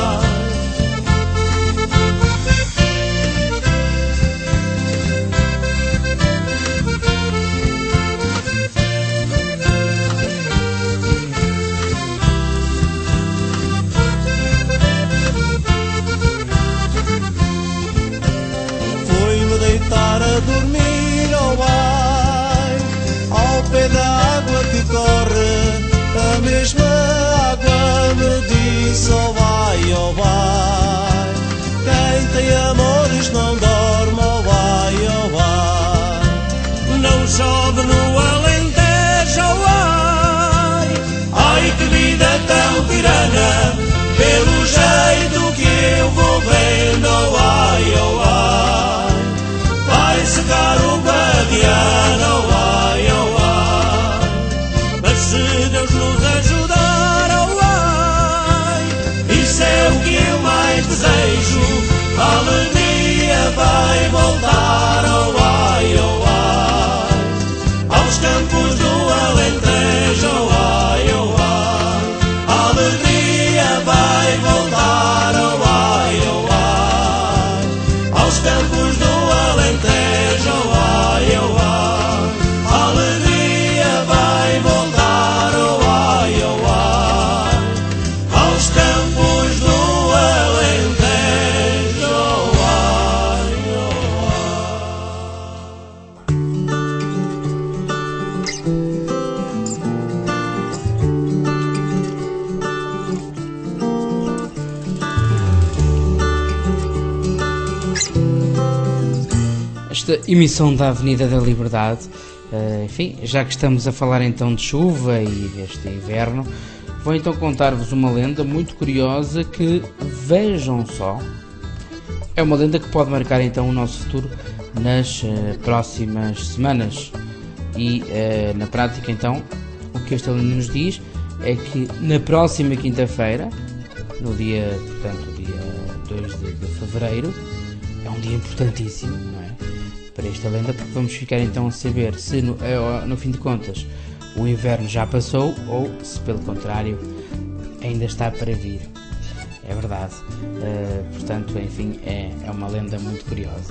Deitar a dormir, oh ai, ao pé da água que corre, a mesma água me disse, oh desta emissão da Avenida da Liberdade. Uh, enfim, já que estamos a falar então de chuva e deste inverno, vou então contar-vos uma lenda muito curiosa que, vejam só, é uma lenda que pode marcar então o nosso futuro nas uh, próximas semanas. E uh, na prática então, o que esta lenda nos diz é que na próxima quinta-feira, no dia, portanto, dia dois de fevereiro, é um dia importantíssimo, não é? Para esta lenda, porque vamos ficar então a saber se no, no fim de contas o inverno já passou ou se pelo contrário ainda está para vir. É verdade. Uh, portanto, enfim, é, é uma lenda muito curiosa.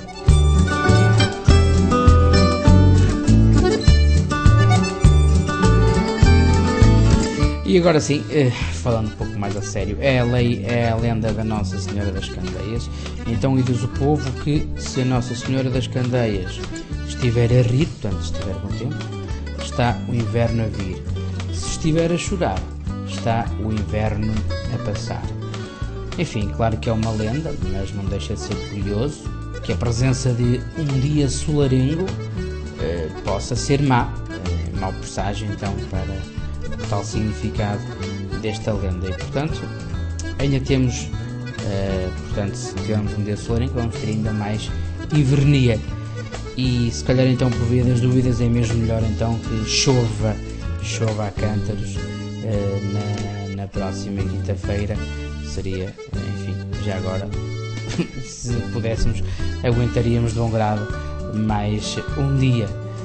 E agora sim, falando um pouco mais a sério, é a lei, é a lenda da Nossa Senhora das Candeias. Então, e diz o povo que se a Nossa Senhora das Candeias estiver a rir, portanto, se estiver bom tempo, está o inverno a vir. Se estiver a chorar, está o inverno a passar. Enfim, claro que é uma lenda, mas não deixa de ser curioso que a presença de um dia solarengo eh, possa ser má, eh, mau presságio então para o tal significado desta lenda. E portanto, ainda temos, uh, portanto, se tivermos um dia solarengo, vamos ter ainda mais invernia. E se calhar então, por via das dúvidas, é mesmo melhor então que chova, chova a cântaros uh, na, na próxima quinta-feira. Seria, enfim, já agora, se pudéssemos, aguentaríamos de bom grado mais um dia.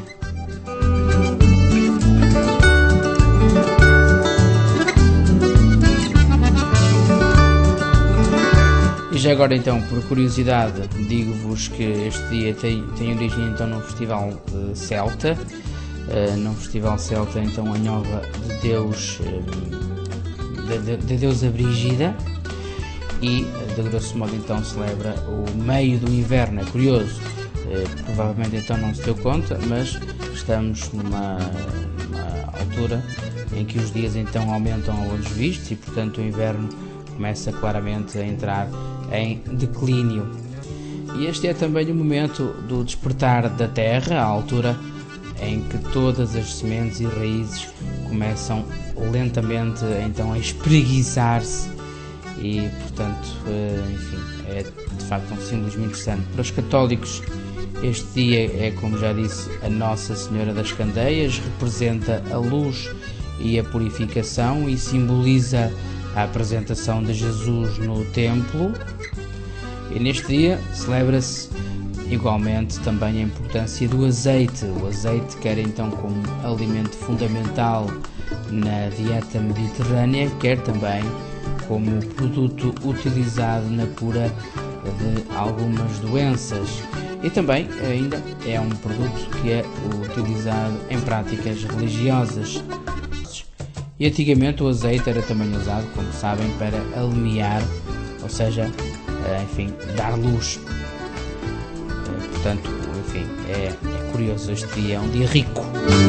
E já agora então, por curiosidade, digo-vos que este dia tem, tem origem então num festival uh, celta, uh, num festival celta então a Nova de Deus, uh, de, de, de Deusa Brígida, e de grosso modo então celebra o meio do inverno. É curioso, uh, provavelmente então não se deu conta, mas estamos numa, numa altura em que os dias então aumentam a olhos vistos e portanto o inverno começa claramente a entrar em declínio. E este é também o momento do despertar da terra, a altura em que todas as sementes e raízes começam lentamente então a espreguiçar-se e portanto, enfim, é de facto um símbolo muito interessante. Para os católicos, este dia é, como já disse, a Nossa Senhora das Candeias, representa a luz e a purificação e simboliza a apresentação de Jesus no templo. E neste dia celebra-se igualmente também a importância do azeite. O azeite, quer então como alimento fundamental na dieta mediterrânea, quer também como produto utilizado na cura de algumas doenças. E também ainda é um produto que é utilizado em práticas religiosas. E antigamente o azeite era também usado, como sabem, para alumiar, ou seja, enfim, dar luz. Portanto, enfim, é, é curioso, este dia é um dia rico.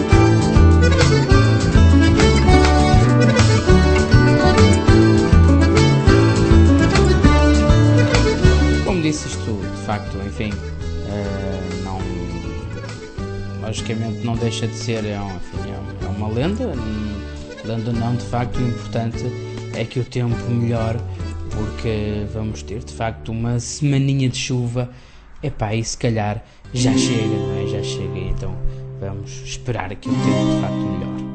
Como disse, isto de facto, enfim, não, logicamente não deixa de ser, é, um, enfim, é uma lenda. Lenda não, de facto, o importante é que o tempo melhore, porque vamos ter de facto uma semaninha de chuva. Epá, e se calhar já chega, não é? Já chega, então vamos esperar que o tempo de facto melhore.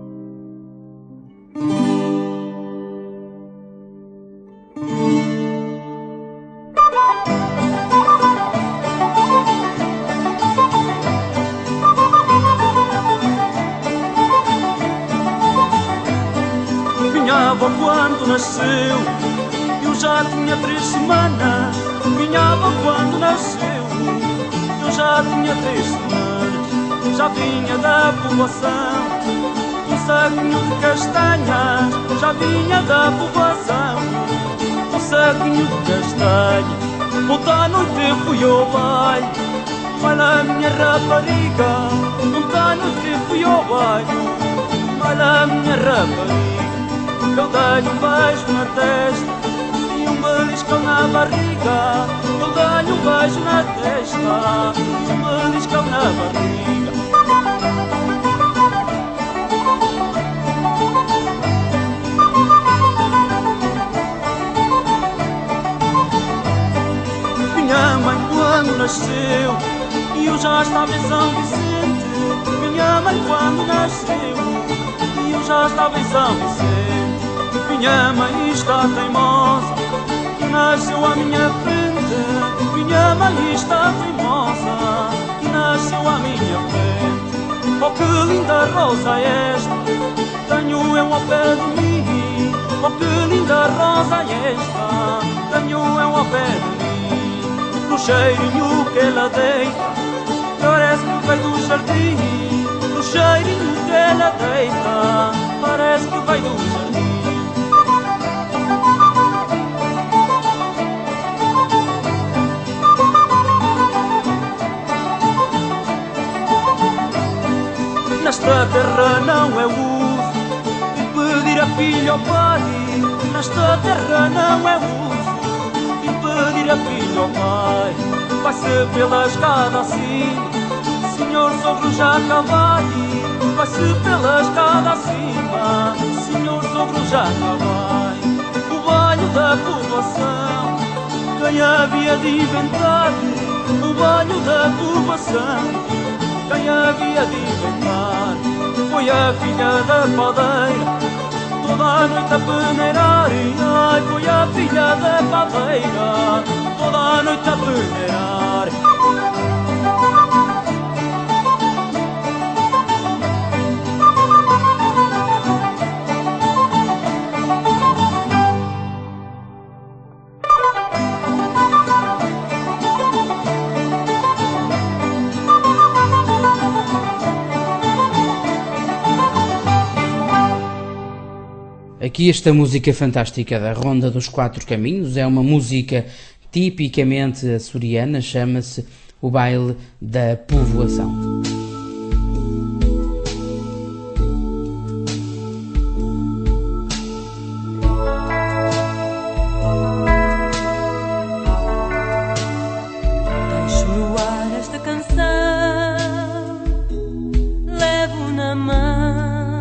Minha avó quando nasceu, eu já tinha três semanas. Minha avó quando nasceu, eu já tinha três semanas. Já vinha da povoação, um saquinho de castanhas. Já vinha da povoação, um saquinho de castanhas. Ontem à noite fui ao baile, olha a minha rapariga. Ontem à noite fui ao baile, olha a minha rapariga. Eu dei-lhe um beijo na testa e um beliscão na barriga. Eu dei-lhe um beijo beijo na testa, me diz que eu na barriga. Minha mãe quando nasceu, e eu já estava em São Vicente. Minha mãe quando nasceu, e eu já estava em São Vicente. Minha mãe está teimosa, que nasceu à minha frente. Minha mãe está teimosa, que nasceu à minha frente. Oh, que linda rosa é esta, tenho eu ao pé de mim. Oh, que linda rosa é esta, tenho eu ao pé de mim. No cheirinho que ela deita, parece que veio do jardim. No cheirinho que ela deita, parece que veio do jardim. Nesta terra não é uso pedir a filha ao pai. Nesta terra não é uso pedir a filha ao pai. Vai-se pela escada assim, senhor sogro já vai. Vai-se pela escada acima, senhor sogro já vai. O banho da povoação, quem havia de inventar? O banho da povoação, quem havia de inventar? Foi a filha da padeira, toda a noite a peneirar. Ai, foi a filha da padeira, toda a noite a peneirar. Aqui esta música fantástica da Ronda dos Quatro Caminhos é uma música tipicamente açoriana, chama-se o Baile da Povoação. Deixo no ar esta canção, levo na mão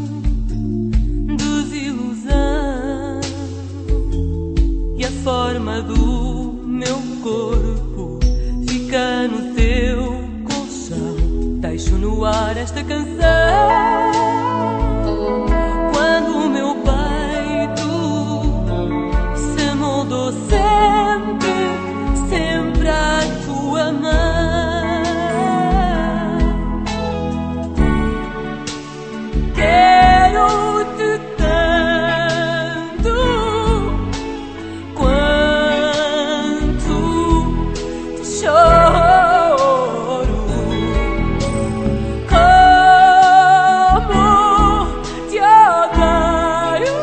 desilusão e a forma do meu corpo fica no teu colchão. Deixo no ar esta canção quando o meu peito se moldou sempre, sempre à tua mão. Quero-te tanto quanto te choro, como te odeio,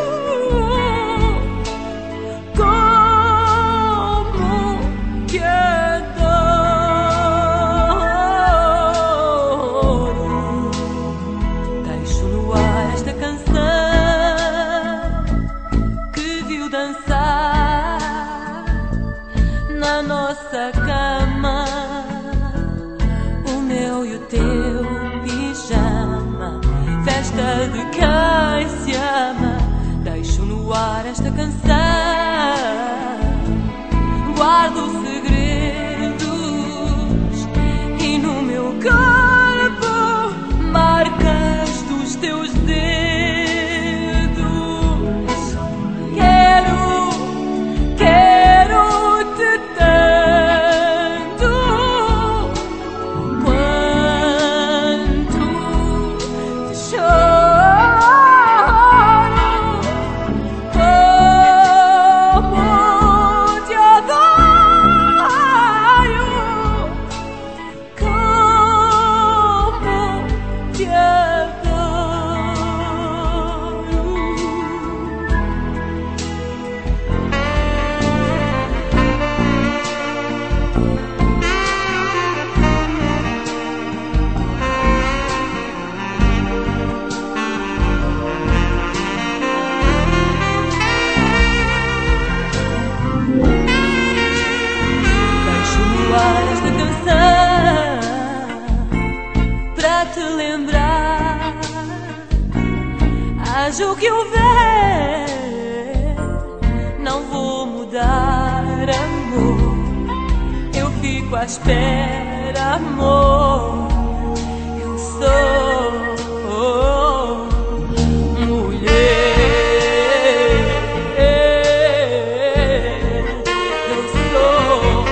como te adoro. Deixo no ar esta canção que viu dançar na nossa cama o meu e o teu pijama, festa de quem se ama. Deixo no ar esta canção, guardo segredos e no meu corpo marcas dos teus dedos. Quero, quero-te tanto quanto te choro, como te adoro. Haja o que houver, não vou mudar, amor. Eu fico à espera, amor. Eu sou mulher. Eu sou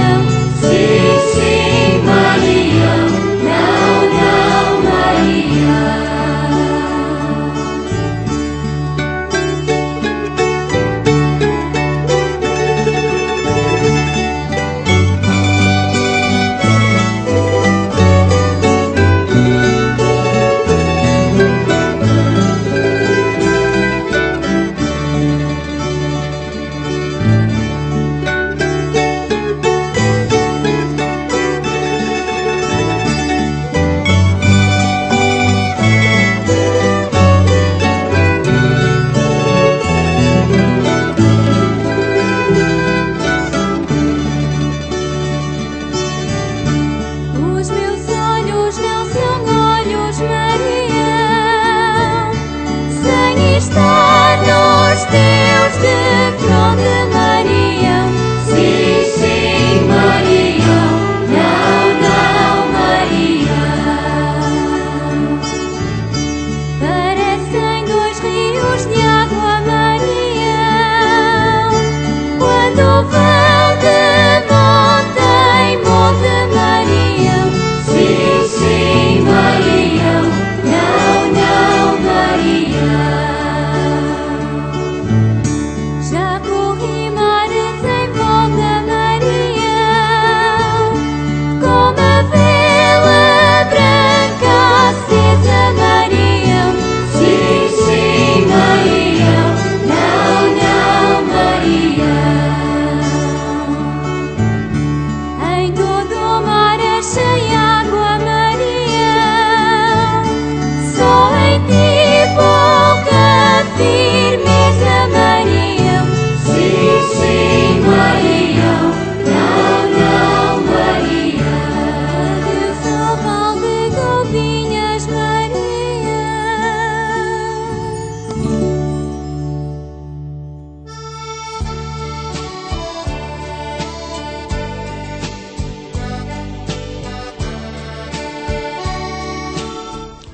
Sim, sim, Maria. Não, não, Maria.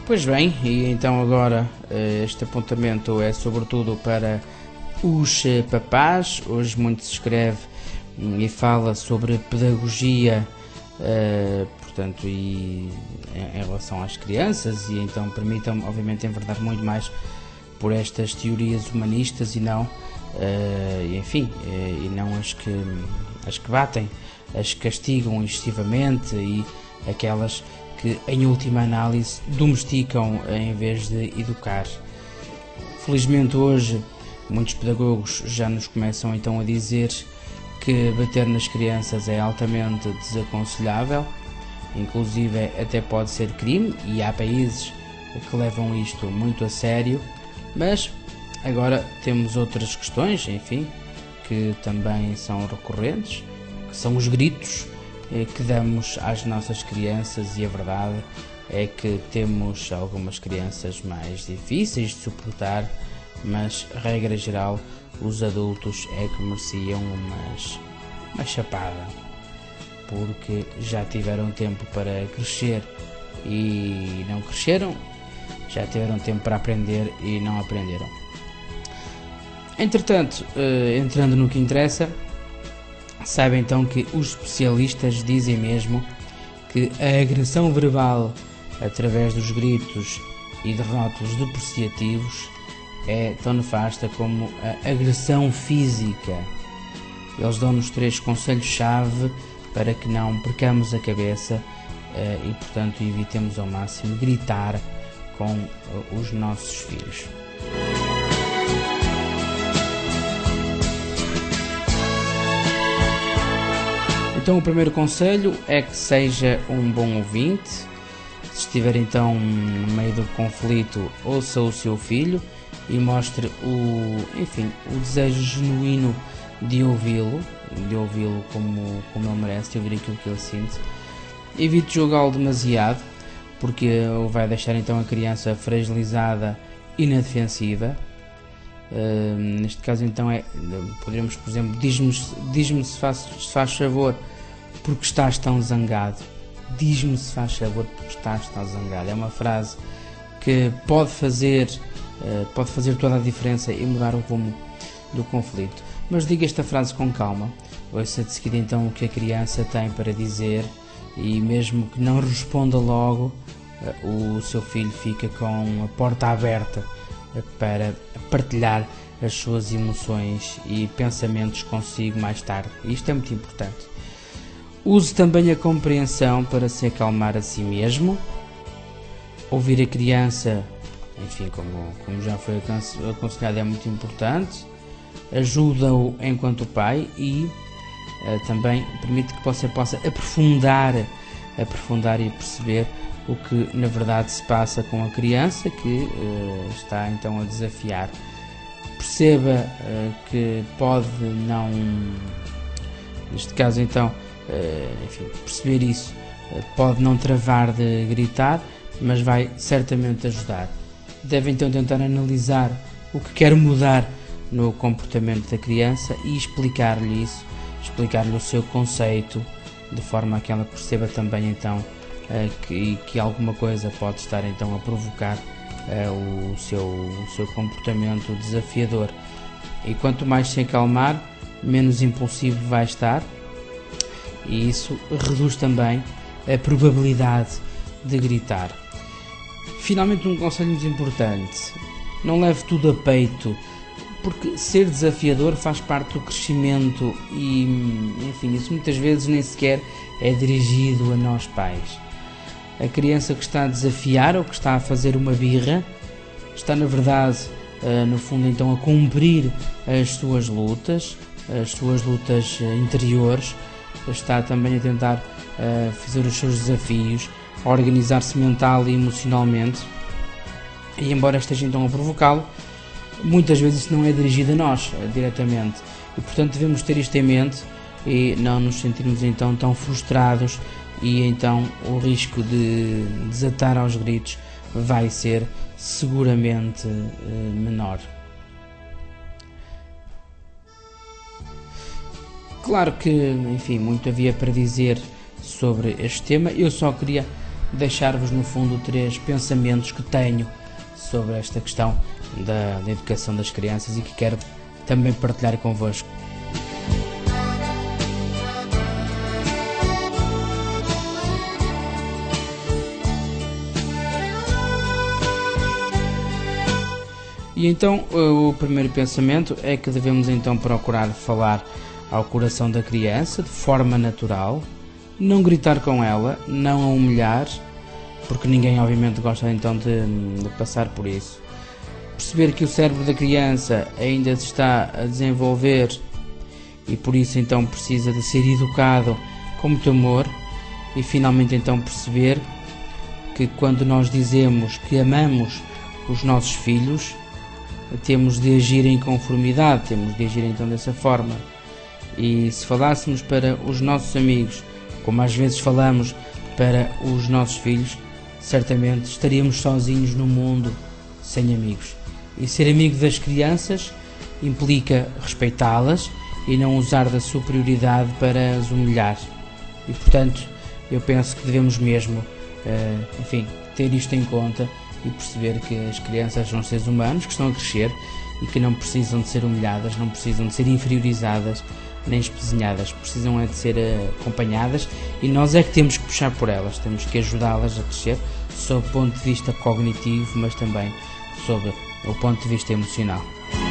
Pois bem, e então agora este apontamento é sobretudo para os papás. Hoje muito se escreve e fala sobre pedagogia, portanto, e em relação às crianças, e então permitam-me obviamente enverdar muito mais por estas teorias humanistas e não, enfim, e não as que, as que batem, as que castigam excessivamente e aquelas que em última análise domesticam em vez de educar. Felizmente hoje muitos pedagogos já nos começam então a dizer que bater nas crianças é altamente desaconselhável, inclusive até pode ser crime, e há países que levam isto muito a sério. Mas agora temos outras questões, enfim, que também são recorrentes, que são os gritos que damos às nossas crianças, e a verdade é que temos algumas crianças mais difíceis de suportar, mas regra geral os adultos é que mereciam umas, uma chapada, porque já tiveram tempo para crescer e não cresceram, já tiveram tempo para aprender e não aprenderam. Entretanto, entrando no que interessa, saiba então que os especialistas dizem mesmo que a agressão verbal através dos gritos e de rótulos depreciativos é tão nefasta como a agressão física. Eles dão-nos três conselhos-chave para que não percamos a cabeça e, portanto, evitemos ao máximo gritar com os nossos filhos. Então o primeiro conselho é que seja um bom ouvinte. Se estiver então no meio do conflito, ouça o seu filho e mostre o, enfim, o desejo genuíno de ouvi-lo, de ouvi-lo como, como ele merece, de ouvir aquilo que ele sente. Evite julgá-lo demasiado, porque vai deixar então a criança fragilizada e na defensiva. Uh, neste caso então é, poderíamos, por exemplo, diz-me, diz-me se faz, se faz favor porque estás tão zangado. Diz-me se faz favor porque estás tão zangado. É uma frase que pode fazer, uh, pode fazer toda a diferença e mudar o rumo do conflito. Mas diga esta frase com calma, ouça de seguida então o que a criança tem para dizer, e mesmo que não responda logo, uh, o seu filho fica com a porta aberta para partilhar as suas emoções e pensamentos consigo mais tarde. Isto é muito importante. Use também a compreensão para se acalmar a si mesmo. Ouvir a criança, enfim, como, como já foi aconselhado, é muito importante. Ajuda-o enquanto pai e uh, também permite que você possa aprofundar, aprofundar e perceber o que na verdade se passa com a criança que uh, está então a desafiar. Perceba uh, que pode não, neste caso então, uh, enfim, perceber isso, uh, pode não travar de gritar, mas vai certamente ajudar. Deve então tentar analisar o que quer mudar no comportamento da criança e explicar-lhe isso, explicar-lhe o seu conceito, de forma a que ela perceba também então Que, que alguma coisa pode estar então a provocar uh, o, seu, o seu comportamento desafiador. E quanto mais se acalmar, menos impulsivo vai estar, e isso reduz também a probabilidade de gritar. Finalmente, um conselho muito importante: não leve tudo a peito, porque ser desafiador faz parte do crescimento e, enfim, isso muitas vezes nem sequer é dirigido a nós pais. A criança que está a desafiar ou que está a fazer uma birra está na verdade, no fundo então, a cumprir as suas lutas, as suas lutas interiores, está também a tentar fazer os seus desafios, a organizar-se mental e emocionalmente, e embora esteja então a provocá-lo, muitas vezes isso não é dirigido a nós diretamente, e portanto devemos ter isto em mente e não nos sentirmos então tão frustrados, e então o risco de desatar aos gritos vai ser seguramente uh, menor. Claro que, enfim, muito havia para dizer sobre este tema. Eu só queria deixar-vos no fundo três pensamentos que tenho sobre esta questão da, da educação das crianças e que quero também partilhar convosco. E então o primeiro pensamento é que devemos então procurar falar ao coração da criança de forma natural, não gritar com ela, não a humilhar, porque ninguém obviamente gosta então de, de passar por isso. Perceber que o cérebro da criança ainda se está a desenvolver e por isso então precisa de ser educado com muito amor, e finalmente então perceber que quando nós dizemos que amamos os nossos filhos, temos de agir em conformidade, temos de agir então dessa forma. E se falássemos para os nossos amigos, como às vezes falamos para os nossos filhos, certamente estaríamos sozinhos no mundo, sem amigos. E ser amigo das crianças implica respeitá-las e não usar da superioridade para as humilhar. E portanto, eu penso que devemos mesmo, enfim, ter isto em conta e perceber que as crianças são seres humanos que estão a crescer e que não precisam de ser humilhadas, não precisam de ser inferiorizadas nem espezinhadas, precisam é de ser acompanhadas, e nós é que temos que puxar por elas, temos que ajudá-las a crescer sob o ponto de vista cognitivo, mas também sob o ponto de vista emocional.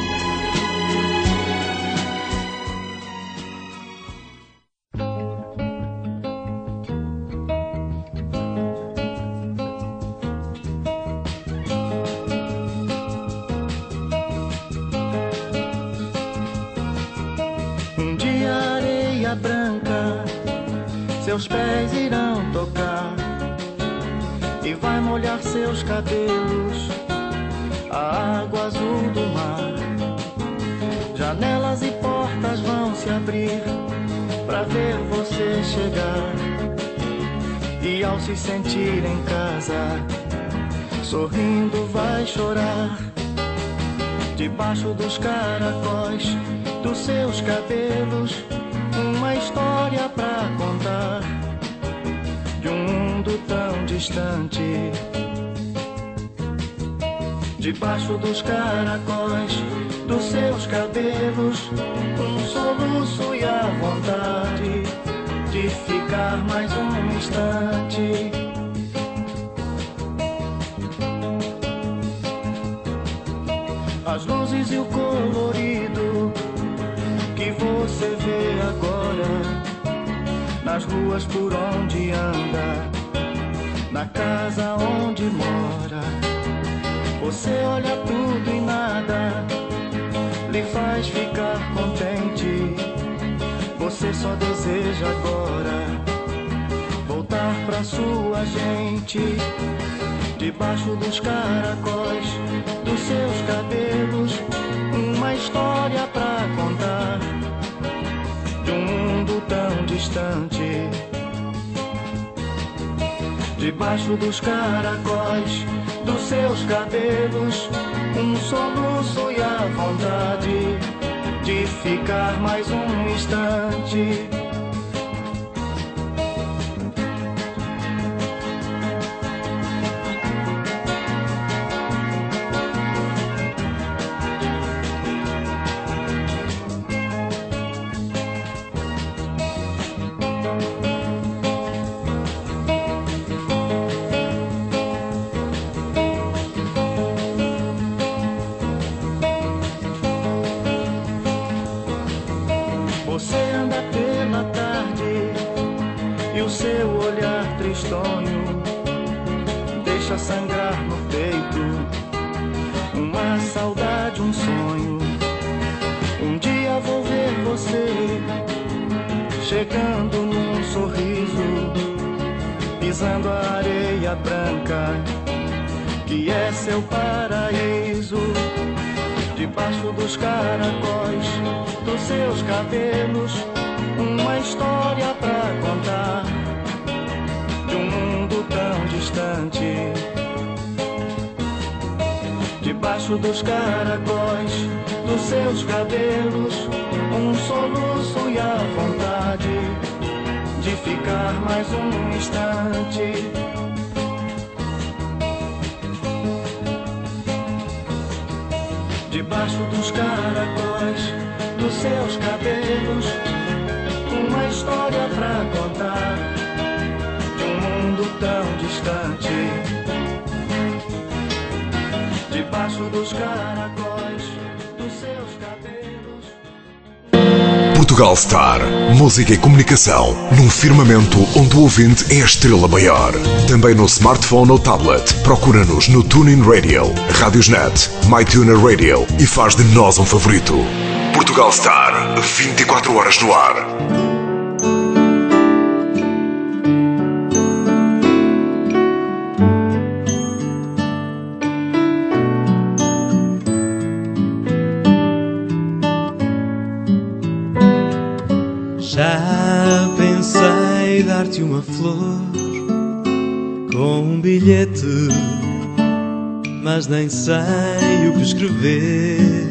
Seus pés irão tocar e vai molhar seus cabelos, a água azul do mar. Janelas e portas vão se abrir pra ver você chegar, e ao se sentir em casa, sorrindo vai chorar. Debaixo dos caracóis dos seus cabelos, uma história pra contar de um mundo tão distante. Debaixo dos caracóis dos seus cabelos, um soluço e a vontade de ficar mais um instante. As luzes e o colorido que você vê agora nas ruas por onde anda, na casa onde mora. Você olha tudo e nada lhe faz ficar contente. Você só deseja agora voltar pra sua gente. Debaixo dos caracóis dos seus cabelos, uma história pra contar de um mundo tão distante. Debaixo dos caracóis dos seus cabelos, um soluço e a vontade de ficar mais um instante. Você anda pela tarde e o seu olhar tristonho deixa sangrar no peito uma saudade, um sonho. Um dia vou ver você chegando num sorriso, pisando a areia branca que é seu paraíso. Debaixo dos caracóis dos seus cabelos, uma história pra contar de um mundo tão distante. Debaixo dos caracóis dos seus cabelos, um soluço e a vontade de ficar mais um instante. Debaixo dos caracóis dos seus cabelos, uma história pra contar de um mundo tão distante. Debaixo dos caracóis dos seus cabelos. Portugal Star, música e comunicação num firmamento onde o ouvinte é a estrela maior. Também no smartphone ou tablet. Procura-nos no TuneIn Radio, Radiosnet, MyTuner Radio e faz de nós um favorito. Portugal Star, vinte e quatro horas no ar. Já pensei dar-te uma flor com um bilhete, mas nem sei o que escrever.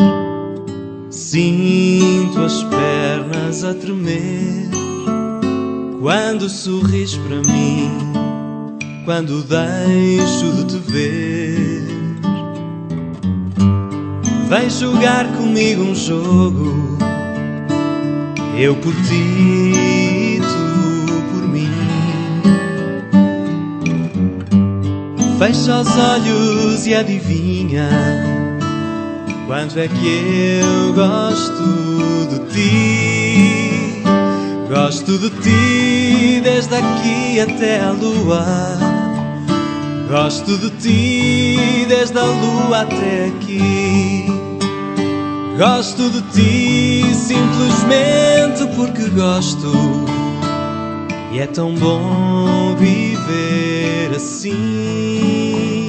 Sinto as pernas a tremer quando sorris para mim, quando deixo de te ver. Vem jogar comigo um jogo, eu por ti e tu por mim. Fecha os olhos e adivinha quanto é que eu gosto de ti. Gosto de ti desde aqui até a lua. Gosto de ti desde a lua até aqui. Gosto de ti simplesmente porque gosto. E é tão bom viver assim.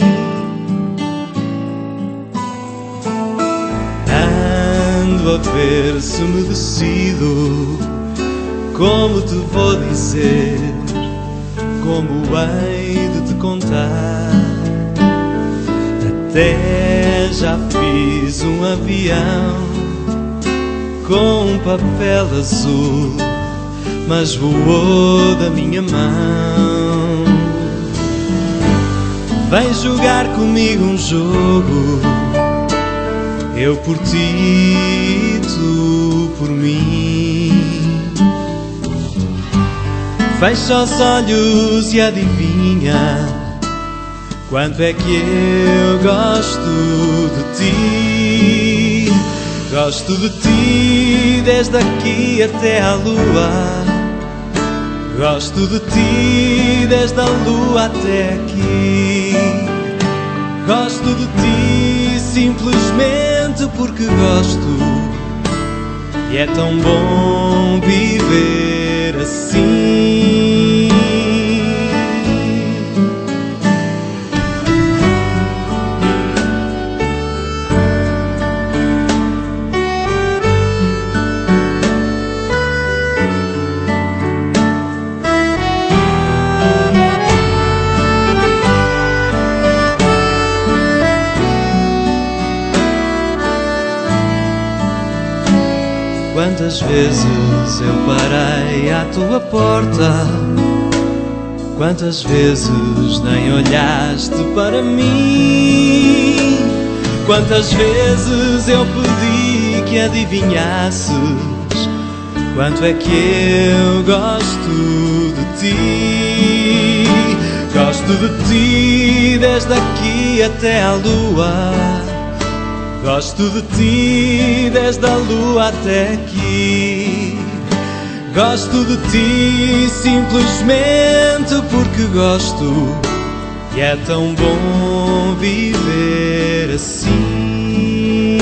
Ando a ver se me decido como te vou dizer, como hei de te contar. Até já fiz um avião com um papel azul, mas voou da minha mão. Vem jogar comigo um jogo, eu por ti e tu por mim. Fecha os olhos e adivinha quanto é que eu gosto de ti. Gosto de ti desde aqui até a lua. Gosto de ti desde a lua até aqui. Gosto de ti simplesmente porque gosto. E é tão bom viver assim. Quantas vezes eu parei à tua porta, quantas vezes nem olhaste para mim, quantas vezes eu pedi que adivinhasses quanto é que eu gosto de ti. Gosto de ti desde aqui até à lua. Gosto de ti desde a lua até aqui. Gosto de ti simplesmente porque gosto. E é tão bom viver assim.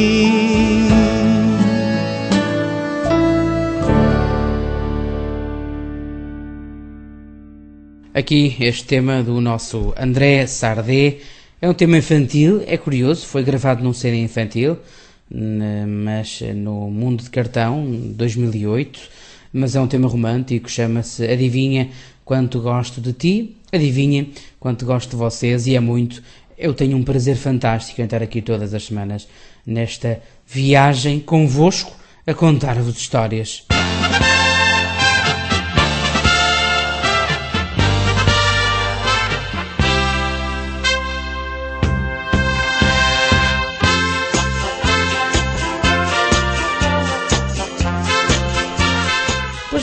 Aqui este tema do nosso André Sardé. É um tema infantil, é curioso, foi gravado num C D infantil, mas no Mundo de Cartão, dois mil e oito, mas é um tema romântico, chama-se Adivinha Quanto Gosto de Ti, adivinha quanto gosto de vocês, e é muito. Eu tenho um prazer fantástico em estar aqui todas as semanas, nesta viagem convosco, a contar-vos histórias.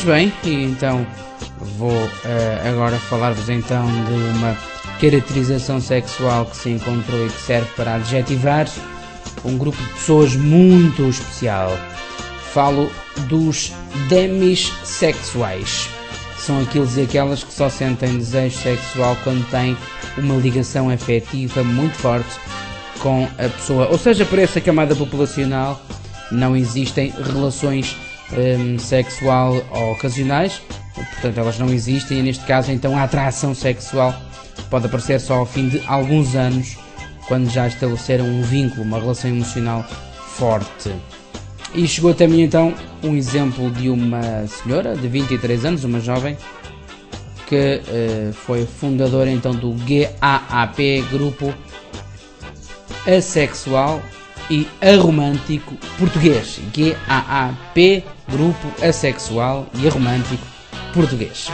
bem, e então vou uh, agora falar-vos então de uma caracterização sexual que se encontrou e que serve para adjetivar um grupo de pessoas muito especial. Falo dos demissexuais. São aqueles e aquelas que só sentem desejo sexual quando têm uma ligação afetiva muito forte com a pessoa. Ou seja, para essa camada populacional não existem relações hum, sexual ou ocasionais, portanto elas não existem, e neste caso então a atração sexual pode aparecer só ao fim de alguns anos, quando já estabeleceram um vínculo, uma relação emocional forte. E chegou até mim então um exemplo de uma senhora de vinte e três anos, uma jovem, que uh, foi fundadora então do G A A P, Grupo Assexual e Aromântico Português. G A A P, Grupo Assexual e Aromântico Português.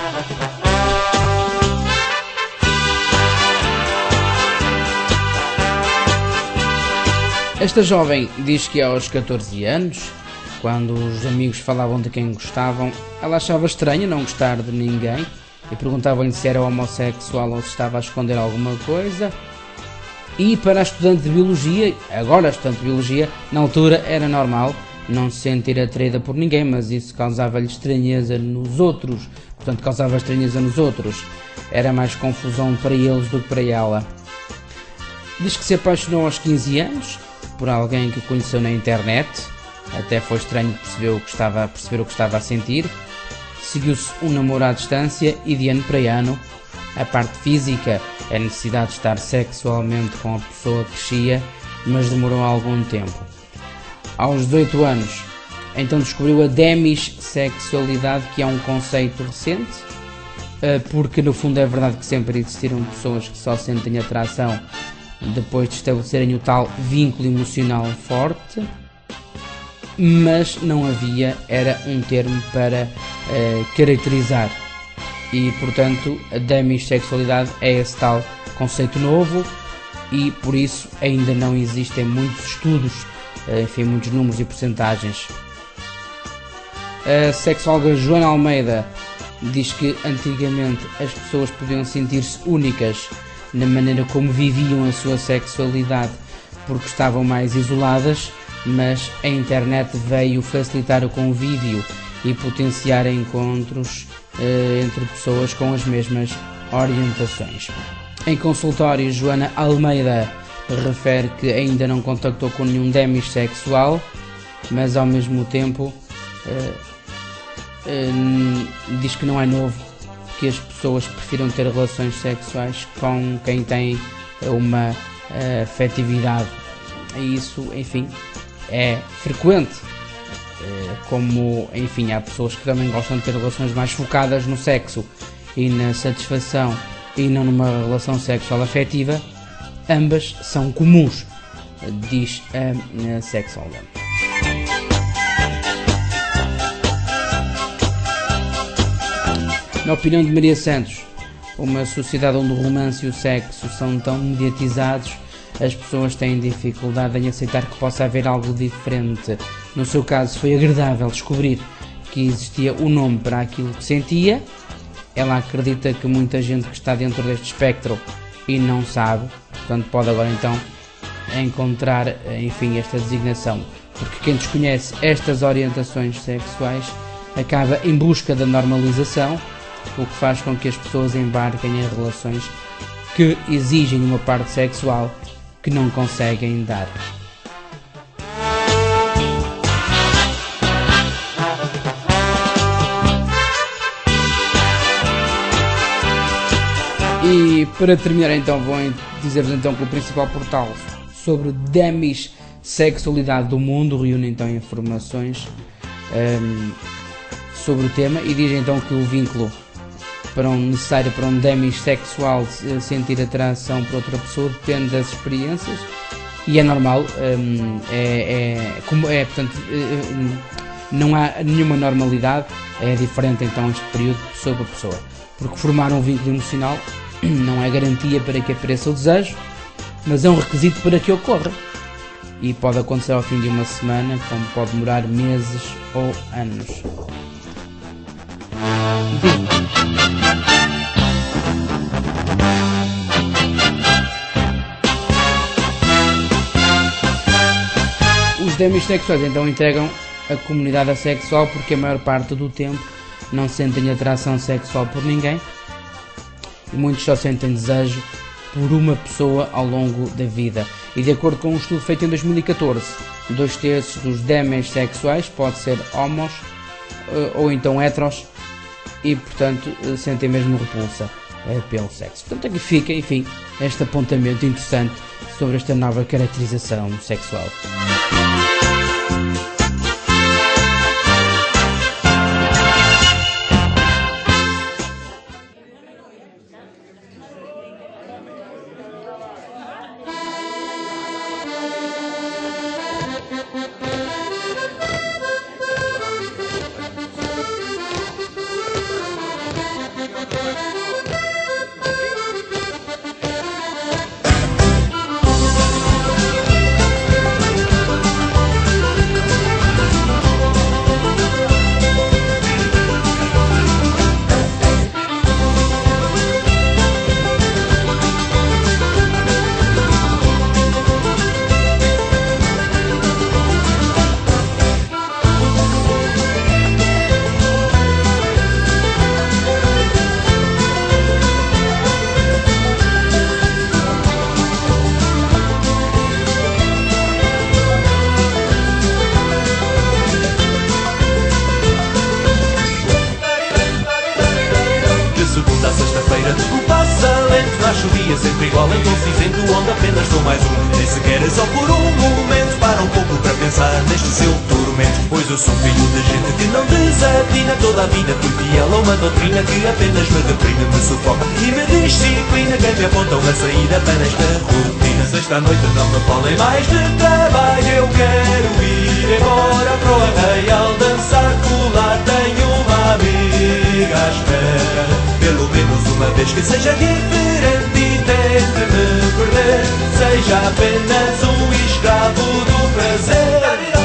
Esta jovem diz que aos catorze anos, quando os amigos falavam de quem gostavam, ela achava estranho não gostar de ninguém e perguntavam-lhe se era homossexual ou se estava a esconder alguma coisa. E para a estudante de Biologia, agora a estudante de Biologia, na altura era normal não se sentir atraída por ninguém, mas isso causava-lhe estranheza nos outros, portanto causava estranheza nos outros, era mais confusão para eles do que para ela. Diz que se apaixonou aos quinze anos por alguém que conheceu na internet, até foi estranho perceber o que estava, perceber o que estava a sentir. Seguiu-se um namoro à distância e de ano para ano a parte física, a necessidade de estar sexualmente com a pessoa crescia, mas demorou algum tempo. Aos dezoito anos, então descobriu a demissexualidade, que é um conceito recente, porque no fundo é verdade que sempre existiram pessoas que só sentem atração depois de estabelecerem o tal vínculo emocional forte, mas não havia, era um termo para uh, caracterizar, e portanto a demissexualidade é esse tal conceito novo, e por isso ainda não existem muitos estudos, uh, enfim, muitos números e percentagens. A sexóloga Joana Almeida diz que antigamente as pessoas podiam sentir-se únicas na maneira como viviam a sua sexualidade porque estavam mais isoladas, mas a internet veio facilitar o convívio e potenciar encontros eh, entre pessoas com as mesmas orientações. Em consultório, Joana Almeida refere que ainda não contactou com nenhum demissexual, mas ao mesmo tempo eh, eh, diz que não é novo que as pessoas prefiram ter relações sexuais com quem tem uma uh, afetividade, e isso, enfim, é frequente, uh, como, enfim, há pessoas que também gostam de ter relações mais focadas no sexo e na satisfação e não numa relação sexual afetiva. Ambas são comuns, diz a, a sexóloga. Na opinião de Maria Santos, uma sociedade onde o romance e o sexo são tão mediatizados, as pessoas têm dificuldade em aceitar que possa haver algo diferente. No seu caso, foi agradável descobrir que existia um nome para aquilo que sentia. Ela acredita que muita gente que está dentro deste espectro e não sabe, portanto pode agora então encontrar, enfim, esta designação, porque quem desconhece estas orientações sexuais acaba em busca da normalização, o que faz com que as pessoas embarquem em relações que exigem uma parte sexual que não conseguem dar. E para terminar então vou dizer-vos então que o principal portal sobre demissexualidade do mundo reúne então informações um, sobre o tema, e diz então que o vínculo para um, necessário para um demissexual sentir atração por outra pessoa depende das experiências, e é normal, um, é, é, como é, portanto, é, não há nenhuma normalidade, é diferente então este período de pessoa para pessoa, porque formar um vínculo emocional não é garantia para que apareça o desejo, mas é um requisito para que ocorra, e pode acontecer ao fim de uma semana, como pode demorar meses ou anos. Os demissexuais então entregam a comunidade assexual porque a maior parte do tempo não sentem atração sexual por ninguém e muitos só sentem desejo por uma pessoa ao longo da vida. E de acordo com um estudo feito em dois mil e catorze, dois terços dos demissexuais pode ser homos ou então heteros e portanto sentem mesmo repulsa pelo sexo. Portanto aqui fica, enfim, este apontamento interessante sobre esta nova caracterização sexual. Esta noite não me falem mais de trabalho. Eu quero ir embora para o arraial dançar, colar. Tenho uma amiga à espera, pelo menos uma vez que seja diferente e tente me perder. Seja apenas um escravo do prazer.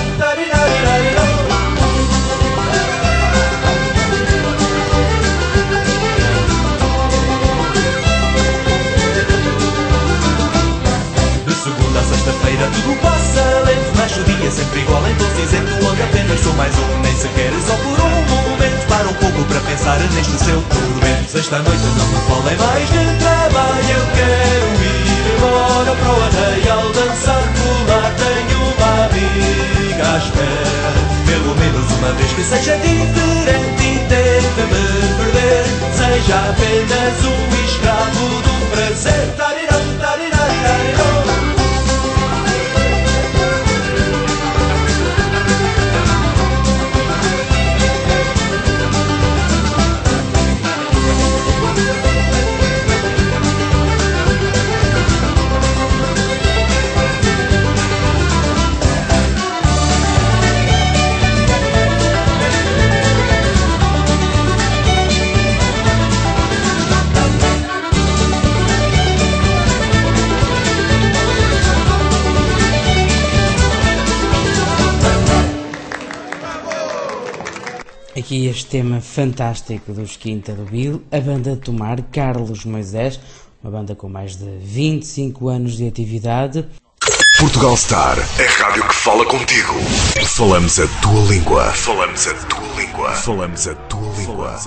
Sexta-feira tudo passa lento, nasce o dia sempre igual, então cinzento, onde apenas sou mais um, nem sequer só por um momento. Para um pouco para pensar neste seu tormento. Sexta noite não me falem mais de trabalho. Eu quero ir embora para o arraial dançar, colar. Tenho uma amiga à espera, pelo menos uma vez que seja diferente e tenta me perder. Seja apenas um escravo do prazer. Tarirão, tarirão, tarirão. Aqui este tema fantástico dos Quinta do Bill, a banda de Tomar, Carlos Moisés, uma banda com mais de vinte e cinco anos de atividade. Portugal Star, a rádio que fala contigo. Falamos a tua língua. Falamos a tua língua. Falamos a tua língua.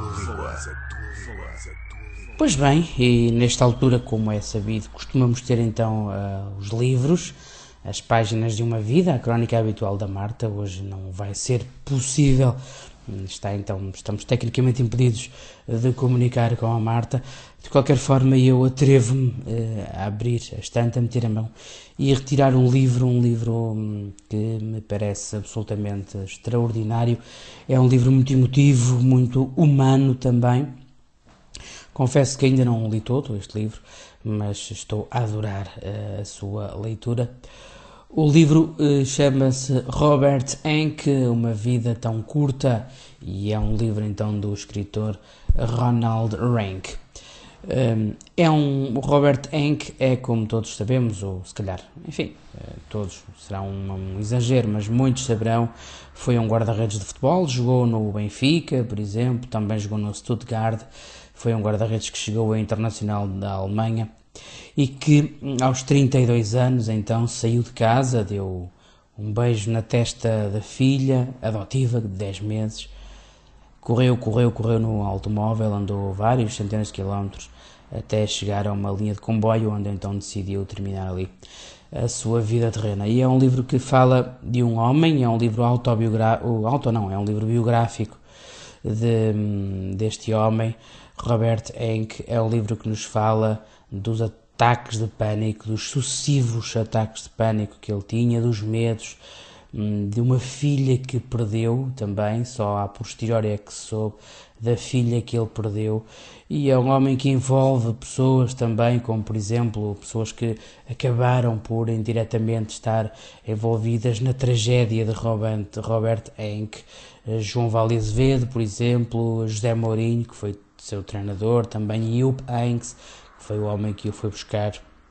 Pois bem, e nesta altura, como é sabido, costumamos ter então uh, os livros, as páginas de uma vida, a crónica habitual da Marta. Hoje não vai ser possível. Está, então, estamos tecnicamente impedidos de comunicar com a Marta. De qualquer forma, eu atrevo-me uh, a abrir a estante, a meter a mão e a retirar um livro, um livro um, que me parece absolutamente extraordinário. É um livro muito emotivo, muito humano também. Confesso que ainda não li todo este livro, mas estou a adorar uh, a sua leitura. O livro uh, chama-se Robert Enke, Uma Vida Tão Curta, e é um livro então do escritor Ronald Rank. É um, o Robert Enke é, como todos sabemos, ou se calhar, enfim, todos, será um, um exagero, mas muitos saberão, foi um guarda-redes de futebol, jogou no Benfica, por exemplo, também jogou no Stuttgart, foi um guarda-redes que chegou ao Internacional da Alemanha e que aos trinta e dois anos então saiu de casa, deu um beijo na testa da filha adotiva de dez meses, correu, correu, correu no automóvel, andou vários centenas de quilómetros até chegar a uma linha de comboio, onde então decidiu terminar ali a sua vida terrena. E é um livro que fala de um homem, é um livro autobiográfico, auto não, é um livro biográfico de, deste homem, Robert Enke. É um livro que nos fala dos ataques de pânico, dos sucessivos ataques de pânico que ele tinha, dos medos, de uma filha que perdeu também, só a posteriori é que se soube da filha que ele perdeu, e é um homem que envolve pessoas também, como por exemplo, pessoas que acabaram por indiretamente estar envolvidas na tragédia de Robert, Robert Enke, João Vale Azevedo, por exemplo, José Mourinho, que foi seu treinador, também Jupp Heynckes, que foi o homem que o foi buscar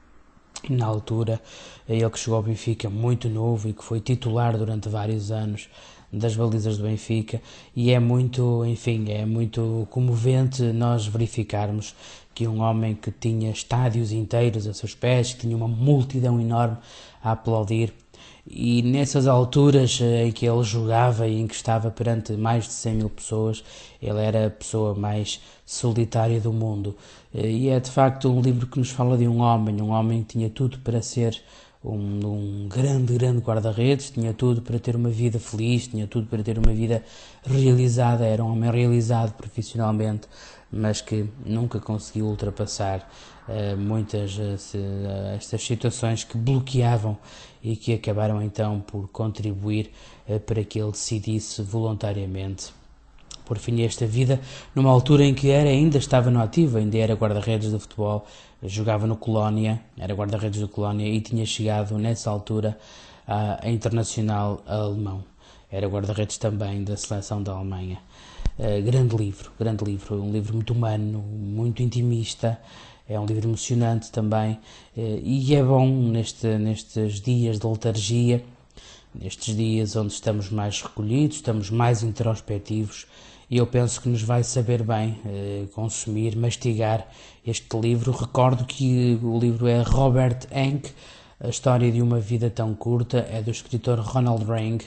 na altura, ele que chegou ao Benfica muito novo e que foi titular durante vários anos das balizas do Benfica, e é muito, enfim, é muito comovente nós verificarmos que um homem que tinha estádios inteiros a seus pés, que tinha uma multidão enorme a aplaudir, e nessas alturas em que ele jogava e em que estava perante mais de cem mil pessoas, ele era a pessoa mais solitária do mundo. E é de facto um livro que nos fala de um homem, um homem que tinha tudo para ser um, um grande, grande guarda-redes, tinha tudo para ter uma vida feliz, tinha tudo para ter uma vida realizada, era um homem realizado profissionalmente, mas que nunca conseguiu ultrapassar uh, muitas uh, se, uh, estas situações que bloqueavam e que acabaram então por contribuir uh, para que ele decidisse voluntariamente por fim a esta vida, numa altura em que era, ainda estava no ativo, ainda era guarda-redes de futebol, jogava no Colónia, era guarda-redes do Colónia e tinha chegado nessa altura uh, a internacional alemão, era guarda-redes também da seleção da Alemanha. Uh, grande livro, grande livro, um livro muito humano, muito intimista, é um livro emocionante também, uh, e é bom neste, nestes dias de letargia, nestes dias onde estamos mais recolhidos, estamos mais introspectivos, e eu penso que nos vai saber bem uh, consumir, mastigar este livro. Recordo que o livro é Robert Enke, A História de uma Vida Tão Curta, é do escritor Ronald Ring,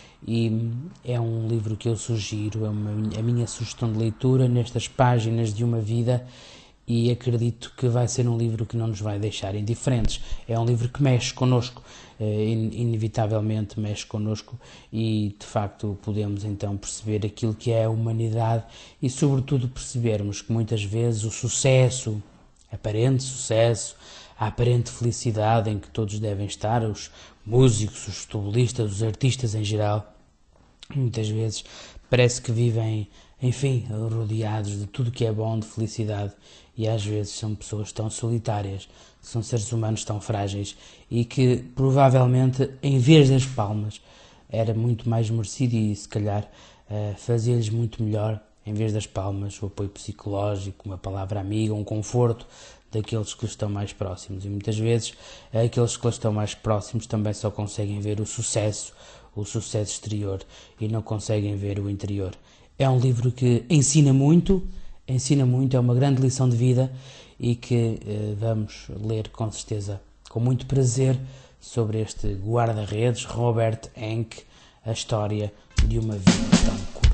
e é um livro que eu sugiro, é uma, a minha sugestão de leitura nestas páginas de uma vida, e acredito que vai ser um livro que não nos vai deixar indiferentes. É um livro que mexe connosco, inevitavelmente mexe connosco, e de facto podemos então perceber aquilo que é a humanidade e sobretudo percebermos que muitas vezes o sucesso, aparente sucesso, a aparente felicidade em que todos devem estar, os músicos, os futebolistas, os artistas em geral, muitas vezes parece que vivem, enfim, rodeados de tudo que é bom, de felicidade, e às vezes são pessoas tão solitárias, são seres humanos tão frágeis, e que provavelmente, em vez das palmas, era muito mais merecido e se calhar uh, fazia-lhes muito melhor, em vez das palmas, o apoio psicológico, uma palavra amiga, um conforto daqueles que lhes estão mais próximos. E muitas vezes aqueles que lhes estão mais próximos também só conseguem ver o sucesso, o sucesso exterior, e não conseguem ver o interior. É um livro que ensina muito, ensina muito, é uma grande lição de vida, e que eh, vamos ler com certeza, com muito prazer, sobre este guarda-redes, Robert Enke, a história de uma vida tão curta.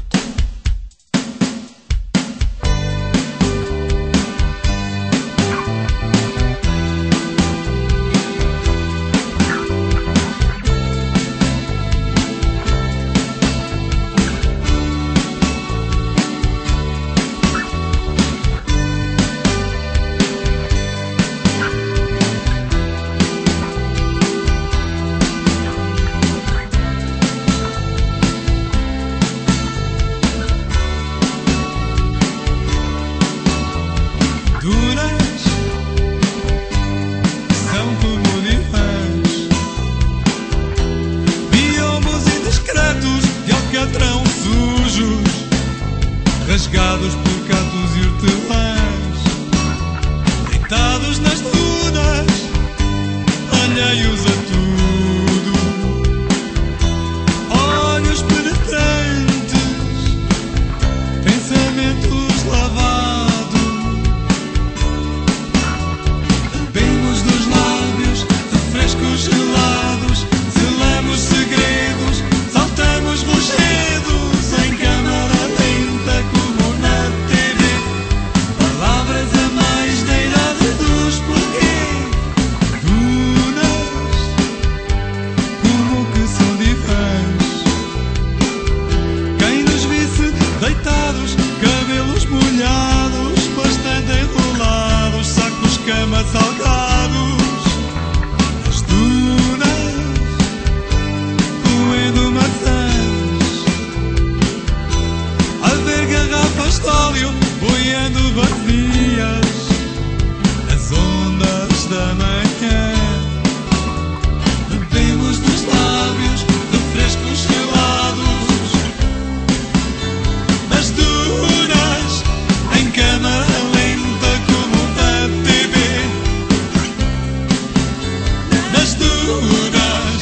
alheios a tudo, olhos penetrantes, pensamentos lavados, bebemos dos lábios, refrescos gelados, selamos segredos, saltamos rochedos em câmara lenta como na T V, palavras a mais da idade dos porquê, dunas como que são divãs, quem nos visse deitados, cabelos molhados, bastante enrolados, sacos cama salgados, as dunas roendo maçãs, a ver garrafas de óleo boiando vazias, as ondas da manhã, bebemos dos lábios refrescos gelados, nas dunas em câmara lenta como da T V, nas dunas.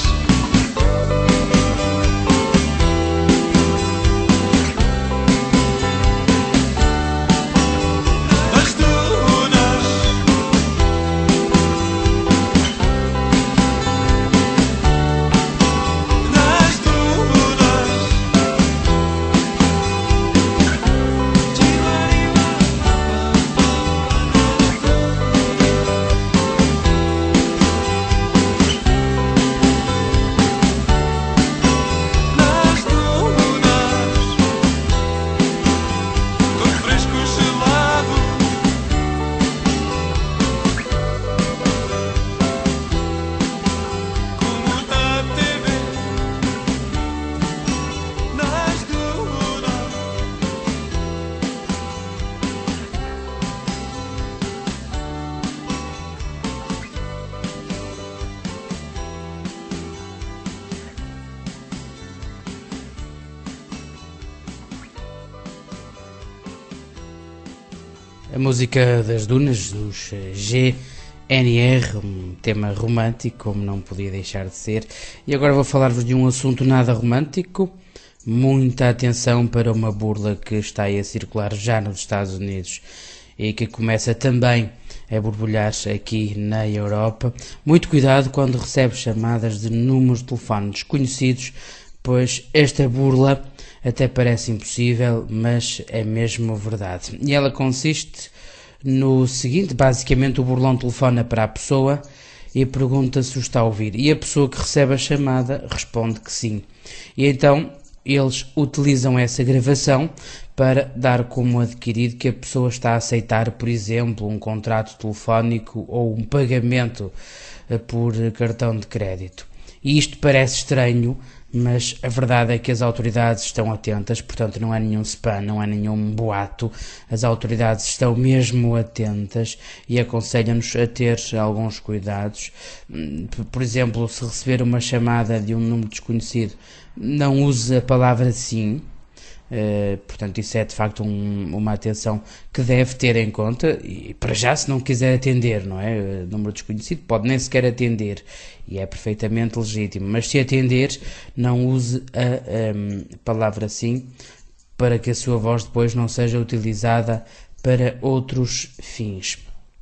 Nas dunas, nas dunas, nas dunas, refresco gelado. Como da T V, nas dunas. A música das dunas, dos G N R, um tema romântico, como não podia deixar de ser. E agora vou falar-vos de um assunto nada romântico. Muita atenção para uma burla que está aí a circular já nos Estados Unidos e que começa também a borbulhar aqui na Europa. Muito cuidado quando recebe chamadas de números de telefone desconhecidos, pois esta burla até parece impossível, mas é mesmo verdade. E ela consiste no seguinte: basicamente o burlão telefona para a pessoa e pergunta se o está a ouvir, e a pessoa que recebe a chamada responde que sim. E então eles utilizam essa gravação para dar como adquirido que a pessoa está a aceitar, por exemplo, um contrato telefónico ou um pagamento por cartão de crédito. E isto parece estranho, mas a verdade é que as autoridades estão atentas, portanto não é nenhum spam, não é nenhum boato, as autoridades estão mesmo atentas e aconselham-nos a ter alguns cuidados. Por exemplo, se receber uma chamada de um número desconhecido, não use a palavra sim. Uh, portanto, isso é de facto um, uma atenção que deve ter em conta. E para já, se não quiser atender, não é? Uh, número desconhecido, pode nem sequer atender e é perfeitamente legítimo, mas se atender, não use a um, palavra sim, para que a sua voz depois não seja utilizada para outros fins.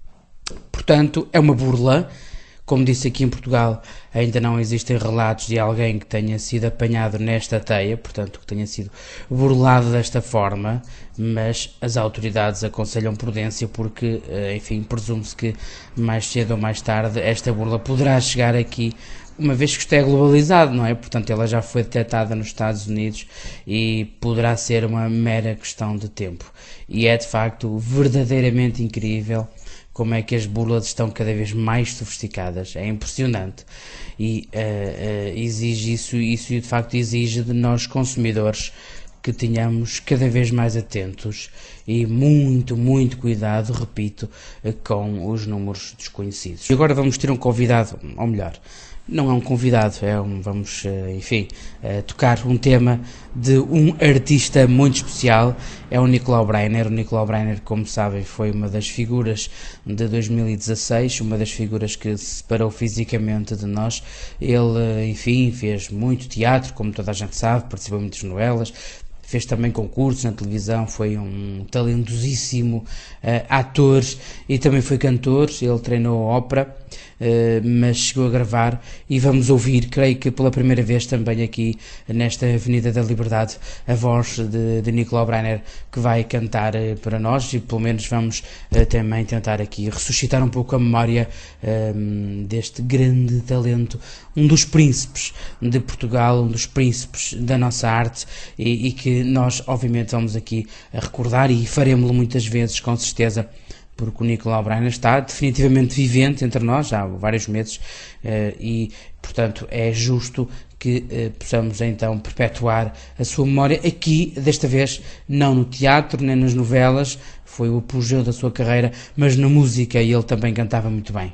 Portanto, é uma burla. Como disse, aqui em Portugal ainda não existem relatos de alguém que tenha sido apanhado nesta teia, portanto que tenha sido burlado desta forma, mas as autoridades aconselham prudência porque, enfim, presume-se que mais cedo ou mais tarde esta burla poderá chegar aqui, uma vez que isto é globalizado, não é? Portanto, ela já foi detectada nos Estados Unidos e poderá ser uma mera questão de tempo. E é de facto verdadeiramente incrível como é que as burlas estão cada vez mais sofisticadas. É impressionante e uh, uh, exige isso, isso de facto exige de nós consumidores que tenhamos cada vez mais atentos e muito, muito cuidado, repito, com os números desconhecidos. E agora vamos ter um convidado, ou melhor, não é um convidado, é um, vamos, enfim, tocar um tema de um artista muito especial, é o Nicolau Breiner. O Nicolau Breiner, como sabem, foi uma das figuras de dois mil e dezasseis, uma das figuras que se separou fisicamente de nós. Ele, enfim, fez muito teatro, como toda a gente sabe, participou em muitas novelas, fez também concursos na televisão, foi um talentosíssimo uh, ator e também foi cantor. Ele treinou ópera, uh, mas chegou a gravar, e vamos ouvir, creio que pela primeira vez também aqui nesta Avenida da Liberdade, a voz de, de Nicolau Breiner, que vai cantar uh, para nós, e pelo menos vamos uh, também tentar aqui ressuscitar um pouco a memória uh, deste grande talento, um dos príncipes de Portugal, um dos príncipes da nossa arte, e, e que nós obviamente vamos aqui a recordar, e faremos-lo muitas vezes com certeza, porque o Nicolau Breiner está definitivamente vivente entre nós já há vários meses, e portanto é justo que possamos então perpetuar a sua memória aqui, desta vez não no teatro nem nas novelas, foi o apogeu da sua carreira, mas na música, e ele também cantava muito bem.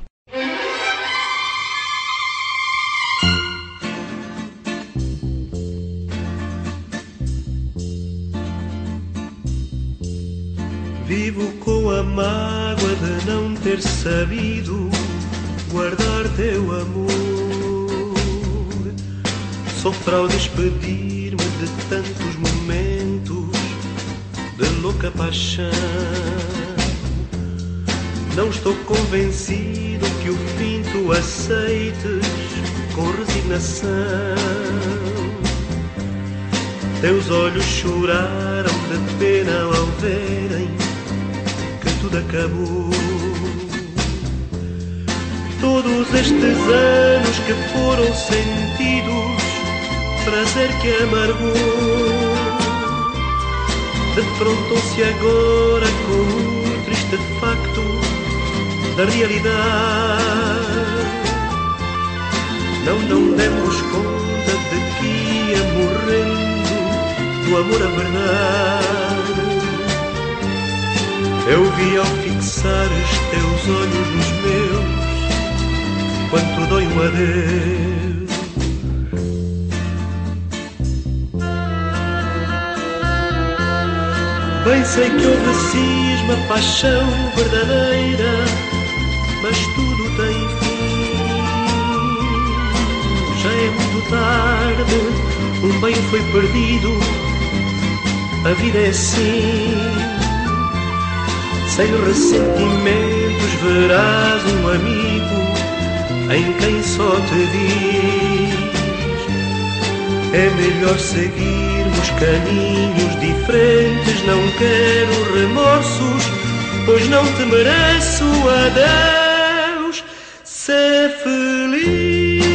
Vivo com a mágoa de não ter sabido guardar teu amor. Sofro ao despedir-me de tantos momentos de louca paixão. Não estou convencido que o fim tu aceites com resignação. Teus olhos choraram de pena ao verem tudo acabou. Todos estes anos que foram sentidos, prazer que amargou, defrontou-se agora com o triste facto da realidade. Não, não demos conta de que ia morrendo do amor à verdade. Eu vi ao fixar os teus olhos nos meus, quanto dói um adeus. Bem sei que houve cisma, paixão verdadeira, mas tudo tem fim. Já é muito tarde, um bem foi perdido, a vida é assim. Sem ressentimentos verás um amigo em quem só te diz: é melhor seguirmos caminhos diferentes. Não quero remorsos, pois não te mereço. Adeus, ser feliz.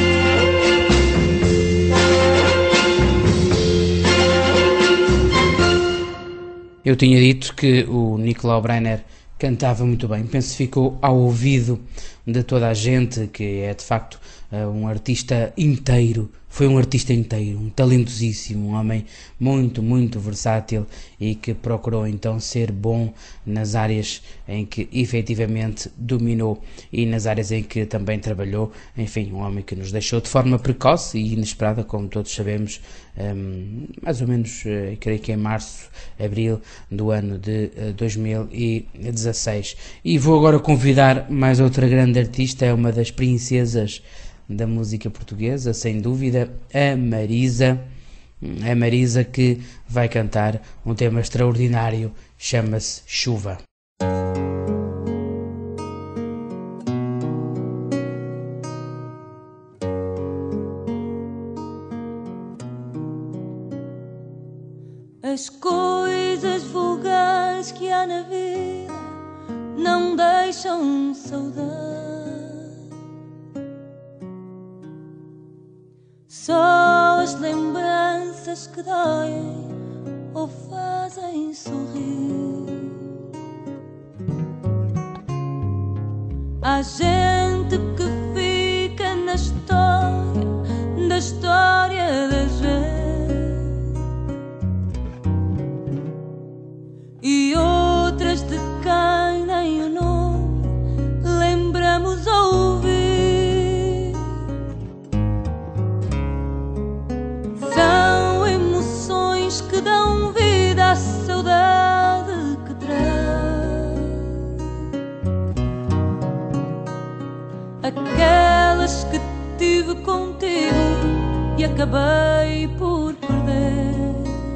Eu tinha dito que o Nicolau Breiner cantava muito bem, penso que ficou ao ouvido de toda a gente, que é de facto um artista inteiro, foi um artista inteiro, um talentosíssimo, um homem muito, muito versátil, e que procurou então ser bom nas áreas em que efetivamente dominou e nas áreas em que também trabalhou. Enfim, um homem que nos deixou de forma precoce e inesperada, como todos sabemos, um, mais ou menos, uh, creio que em março, abril do ano de uh, dois mil e dezasseis. E vou agora convidar mais outra grande artista, é uma das princesas da música portuguesa, sem dúvida, a Marisa. A Marisa, que vai cantar um tema extraordinário, chama-se Chuva. As coisas vulgares que há na vida não deixam saudade. Só as lembranças que doem ou fazem sorrir. Há gente que fica na história, da história da gente, e outras de quem nem o nome lembramos ouvir. tive contigo e acabei por perder.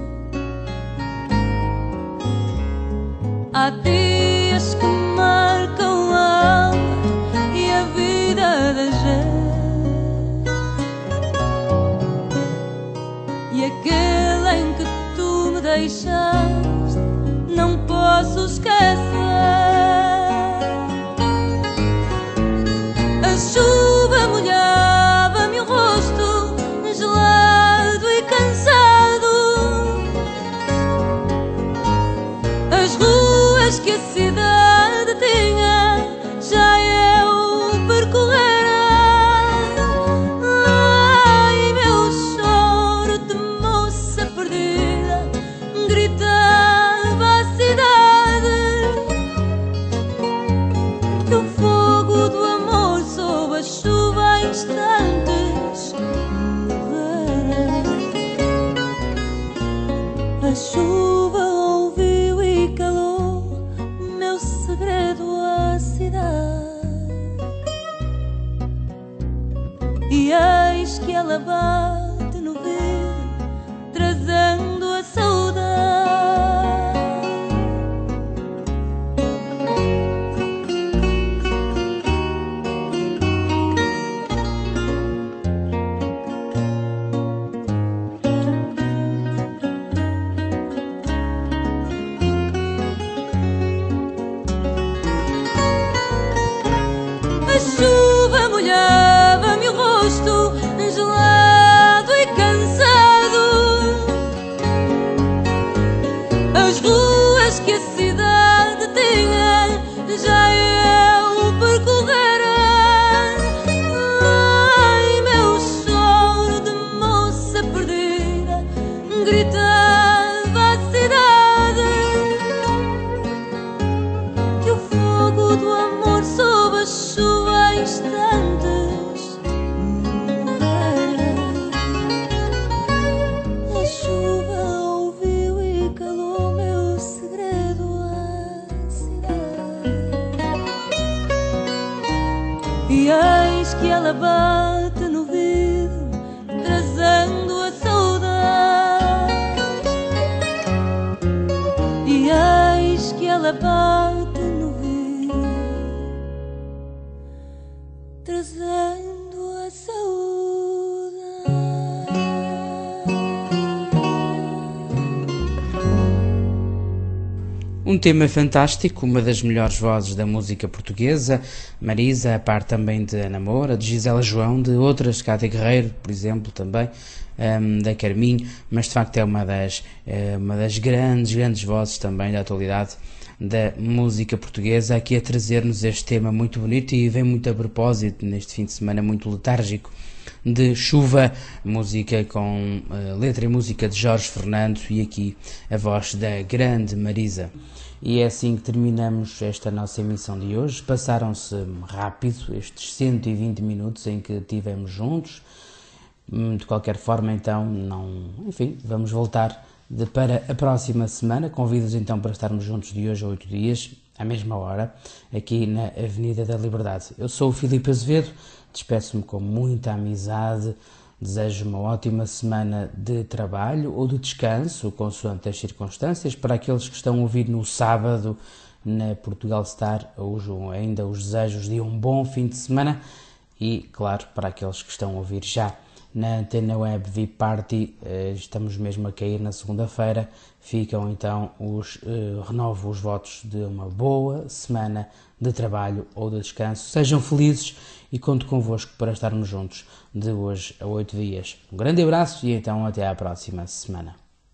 Há dias que marcam a alma e a vida da gente, e aquele em que tu me deixaste não posso esquecer. A chuva molhava-me o rosto, gelado e cansado. As ruas que a cidade tinha já eu percorrera. Ai, meu choro de moça perdida gritava a cidade que o fogo do amor sob a chuva a instantes morrera. A chuva ouviu e calou meu segredo à cidade, e eis que ela bate no vidro trazendo a saudade. A chuva molhava-me o rosto, gelado e cansado. As ruas que a cidade tinha já eu percorrera. Ai, meu choro de moça perdida gritava a cidade que o fogo do amor sob a chuva a instantes morrera. A chuva ouviu e calou meu segredo à cidade, e eis que ela bate no vidro trazendo a saudade, e eis que ela bate no vidro trazendo a saudade. Um tema fantástico, uma das melhores vozes da música portuguesa, Marisa, a par também de Ana Moura, de Gisela João, de outras, Cátia Guerreiro, por exemplo, também, um, da Carminho, mas de facto é uma das, é uma das grandes, grandes vozes também da atualidade da música portuguesa, aqui a trazer-nos este tema muito bonito e vem muito a propósito neste fim de semana muito letárgico de chuva, música com uh, letra e música de Jorge Fernando e aqui a voz da grande Marisa. E é assim que terminamos esta nossa emissão de hoje. Passaram-se rápido estes cento e vinte minutos em que estivemos juntos. De qualquer forma, então, não, enfim, vamos voltar de, para a próxima semana. Convido-vos então para estarmos juntos de hoje a oito dias, à mesma hora, aqui na Avenida da Liberdade. Eu sou o Filipe Azevedo, despeço-me com muita amizade, desejo uma ótima semana de trabalho ou de descanso, consoante as circunstâncias. Para aqueles que estão a ouvir no sábado na Portugal Star, ainda os desejos de um bom fim de semana e, claro, para aqueles que estão a ouvir já na Antena Web V I P Party, estamos mesmo a cair na segunda-feira, ficam então os, uh, renovo os votos de uma boa semana de trabalho ou de descanso. Sejam felizes e conto convosco para estarmos juntos de hoje a oito dias. Um grande abraço e então até à próxima semana.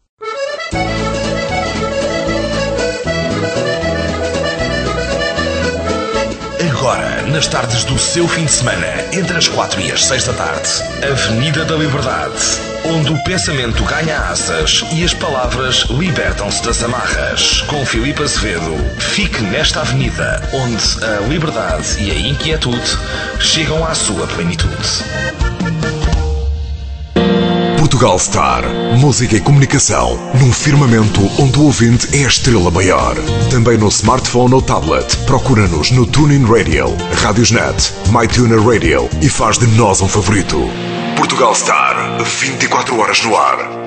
Agora, nas tardes do seu fim de semana, entre as quatro e as seis da tarde, Avenida da Liberdade, onde o pensamento ganha asas e as palavras libertam-se das amarras. Com Filipe Azevedo, fique nesta avenida, onde a liberdade e a inquietude chegam à sua plenitude. Portugal Star, música e comunicação, num firmamento onde o ouvinte é a estrela maior. Também no smartphone ou tablet, procura-nos no TuneIn Radio, Radiosnet, MyTuner Radio e faz de nós um favorito. Portugal Star, vinte e quatro horas no ar.